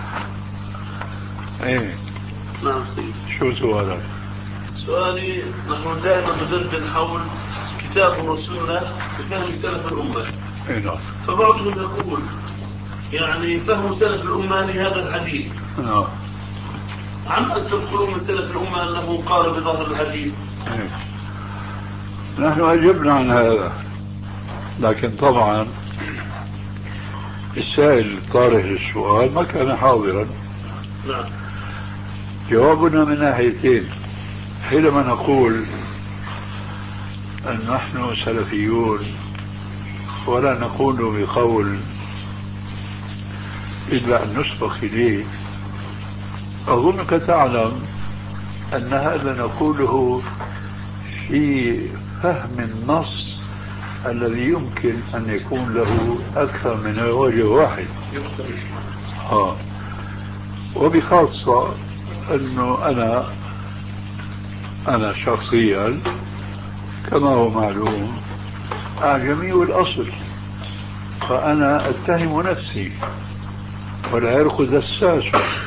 ايه نعم سيدي. شو سؤالك؟ سؤالي نحن دائما ندندن حول كتاب وسنة بفهم سلف الأمة. ايه نعم. فبعضهم يقول يعني فهم سلف الأمة لهذا الحديث. نعم. عم أن تذكرون من سلف الأمة أنه قال بظهر الحديث. ايه. نحن أجبنا عن هذا، لكن طبعا السائل الطارح للسؤال ما كان حاضرا. نعم. جوابنا من ناحيتين. حينما نقول أن نحن سلفيون ولا نقول بقول إلا أن نسبق إليه، أظنك تعلم أن هذا نقوله في فهم النص الذي يمكن أن يكون له أكثر من وجه واحد. آه. وبخاصة أنه أنا أنا شخصيا كما هو معلوم أعجمي الأصل، فأنا أتهم نفسي ولا يرخذ دساس،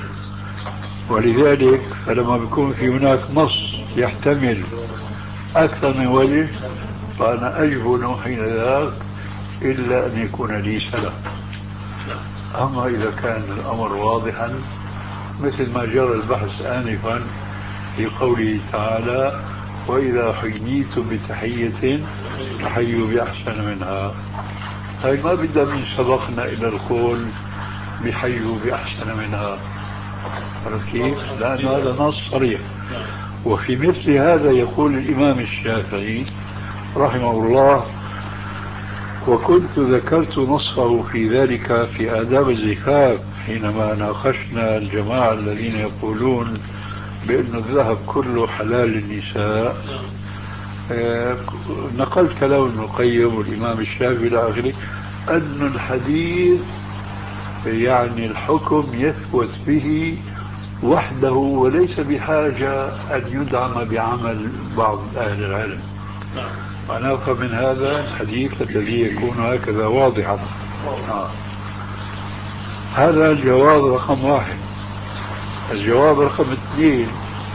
ولذلك فلما بيكون في هناك نص يحتمل أكثر من وجه فأنا أجبن حين ذاك إلا أن يكون لي سلف. أما إذا كان الأمر واضحا مثل ما جرى البحث آنفا في قوله تعالى وإذا حييتم بتحية فحيوا بأحسن منها، هاي ما بدها من سبقنا إلى القول بحيوا بأحسن منها، كيف؟ لأن هذا نص صريح. وفي مثل هذا يقول الإمام الشافعي رحمه الله، وكنت ذكرت نصه في ذلك في آداب الزفاف حينما ناقشنا الجماعة الذين يقولون بأن الذهب كله حلال للنساء. آه نقلت كلام ابن القيم والإمام الشافعي إلى آخره أن الحديث يعني الحكم يثبت به وحده وليس بحاجة أن يدعم بعمل بعض أهل العلم. أنا أفهم من هذا الحديث الذي يكون هكذا واضحا. آه. هذا الجواب رقم واحد. الجواب رقم اثنين،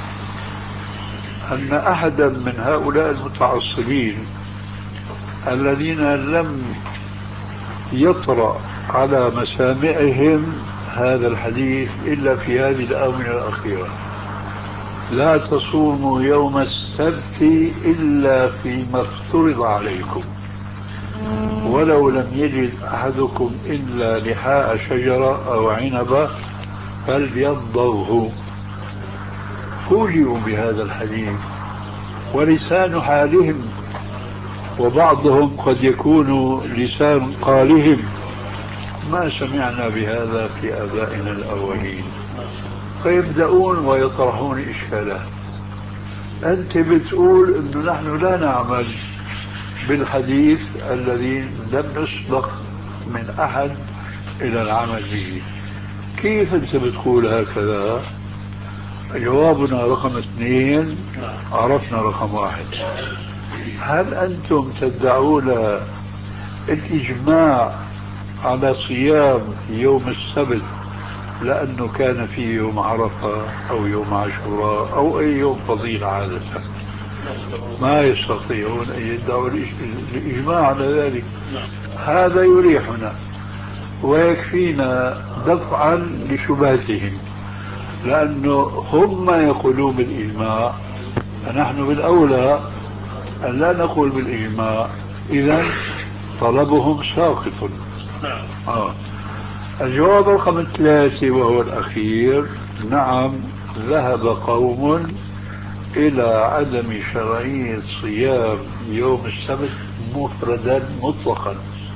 أن أحدا من هؤلاء المتعصبين الذين لم يطرأ على مسامعهم هذا الحديث إلا في هذه الآونة الأخيرة، لا تصوموا يوم السبت إلا فيما افترض عليكم ولو لم يجد أحدكم إلا لحاء شجرة أو عنبة فليضبه. فوجئوا بهذا الحديث ولسان حالهم، وبعضهم قد يكون لسان قالهم ما سمعنا بهذا في آبائنا الأولين، فيبدأون ويطرحون إشكالات. أنت بتقول أنه نحن لا نعمل بالحديث الذي لم نسبق من أحد إلى العمل به، كيف أنت بتقول هكذا؟ جوابنا رقم اثنين، عرفنا رقم واحد. هل أنتم تدعون الإجماع على صيام يوم السبت لأنه كان فيه يوم عرفة أو يوم عاشوراء أو أي يوم فضيل عادة؟ ما يستطيعون أن يدعوا الإجماع على ذلك. هذا يريحنا ويكفينا دفعا لشبهتهم، لأنه هم يقولون بالإجماع فنحن بالأولى أن لا نقول بالإجماع، إذن طلبهم ساقط. آه. الجواب رقم ثلاثة وهو الأخير، نعم ذهب قوم إلى عدم شرعية صيام يوم السبت مفردا مطلقا،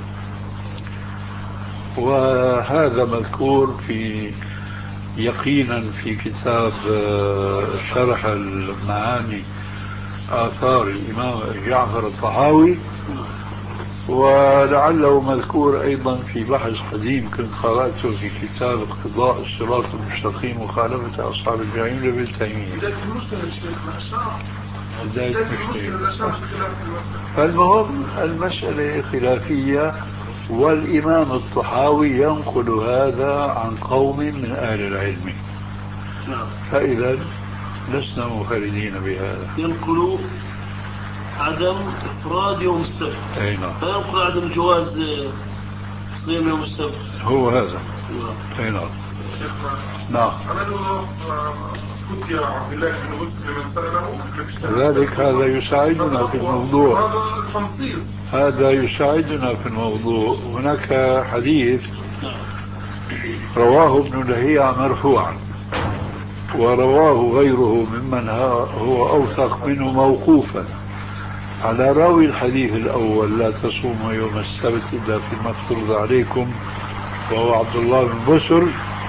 وهذا مذكور في يقينا في كتاب شرح المعاني آثار الإمام جعفر الطحاوي، ولعله مذكور أيضا في بحث قديم كنت قرأته في كتاب اقتضاء الصراط المستقيم مخالفة أصحاب الجحيم لابن تيمية. بداية المشكلة الشيخ ما أشار. بداية المشكلة. فالمهم المسألة خلافية، والإمام الطحاوي ينقل هذا عن قوم من أهل العلم. فإذا لسنا منفردين بهذا. ينقل عدم إفراد يوم السبت. أي نعم. فينقل عدم جواز صيام يوم السبت. هو هذا. أي نعم. نعم. لذلك هذا يساعدنا في الموضوع. هذا يساعدنا في الموضوع. هناك حديث رواه ابن لهيعة مرفوعا، ورواه غيره ممن هو أوثق منه موقوفا على راوي الحديث الأول: لا تصوموا يوم السبت إلا فيما افترض عليكم، وهو عبد الله بن بسر،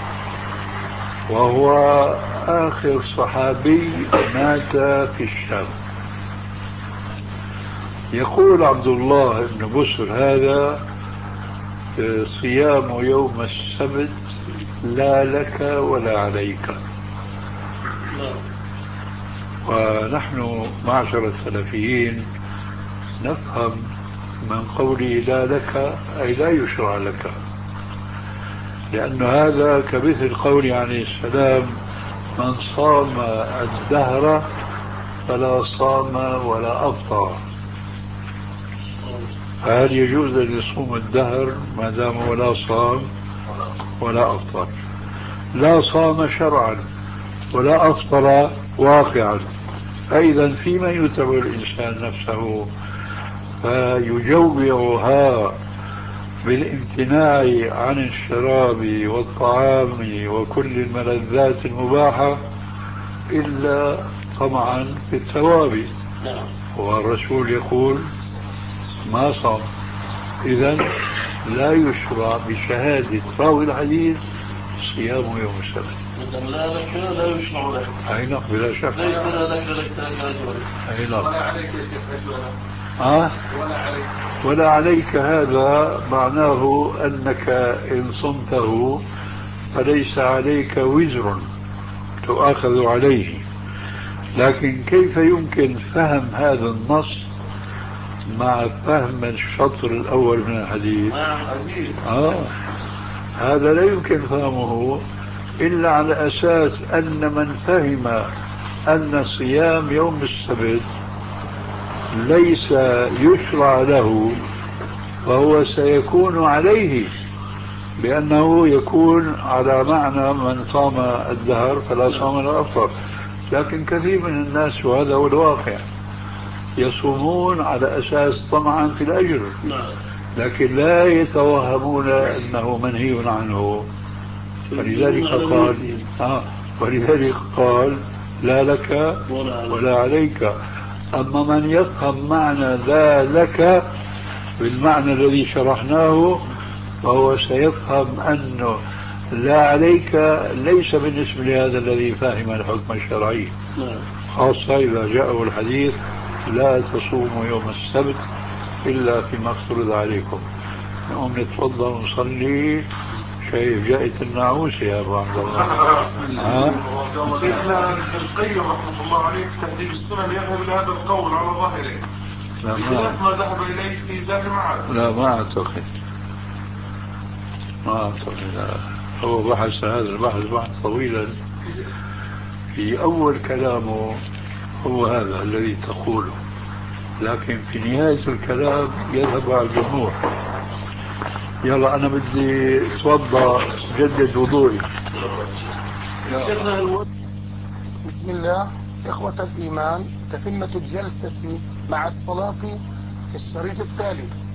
وهو آخر صحابي مات في الشام. يقول عبد الله بن بسر هذا: صيام يوم السبت لا لك ولا عليك. ونحن معشر السلفيين نفهم من قوله لا لك أي لا يشرع لك، لأن هذا كمثل قول عليه السلام: من صام الدهر فلا صام ولا أفطر. فهل يجوز أن يصوم الدهر ما دام ولا صام ولا أفطر؟ لا صام شرعا ولا أفطر واقعا. فإذا فيما يتبع الإنسان نفسه فيجوعها بالامتناع عن الشراب والطعام وكل الملذات المباحة إلا طمعا في الثواب. والرسول يقول: ما صام. إذن لا يشرع بشهادة راوي الحديث صيام يوم السبت. لا لك لا يشرع لك. أي نعم بلا شك. ليس لا لك لك أي نعم. ولا عليك يا شيخ. آه؟ ولا عليك. ولا عليك هذا معناه أنك إن صمته فليس عليك وزر تؤاخذ عليه. لكن كيف يمكن فهم هذا النص مع فهم الشطر الأول من الحديث؟ آه هذا لا يمكن فهمه إلا على أساس أن من فهم أن صيام يوم السبت ليس يشرع له فهو سيكون عليه، بأنه يكون على معنى من صام الدهر فلا صام ولا أفطر. لكن كثير من الناس، وهذا هو الواقع، يصومون على أساس طمعا في الأجر، لكن لا يتوهمون أنه منهي عنه. ولذلك قال آه ولذلك قال لا لك ولا عليك. أما من يفهم معنى لا لك بالمعنى الذي شرحناه فهو سيفهم أنه لا عليك ليس بالنسبة لهذا الذي فهم الحكم الشرعي، خاصة إذا جاءه الحديث: لا تصوموا يوم السبت إلا فيما افترض عليكم. نقوم نتفضل ونصلي. شايف جاءت النعوس يا أبو عبد الله. ها؟ شيخنا ابن القيم رحمه الله عليه في تهذيب السنن يذهب إلى هذا القول على ظاهره، بخلاف ما ذهب إليه في زاد المعاد. لا ما أعتقد ما أعتقد لا. هو بحث هذا البحث بحث طويلا. في أول كلامه هو هذا الذي تقوله، لكن في نهاية الكلام يذهب على الجمهور. يلا أنا بدي أتوضأ جدد وضوئي. بسم الله. إخوة الإيمان، تتمة الجلسة مع الصلاة في الشريط التالي.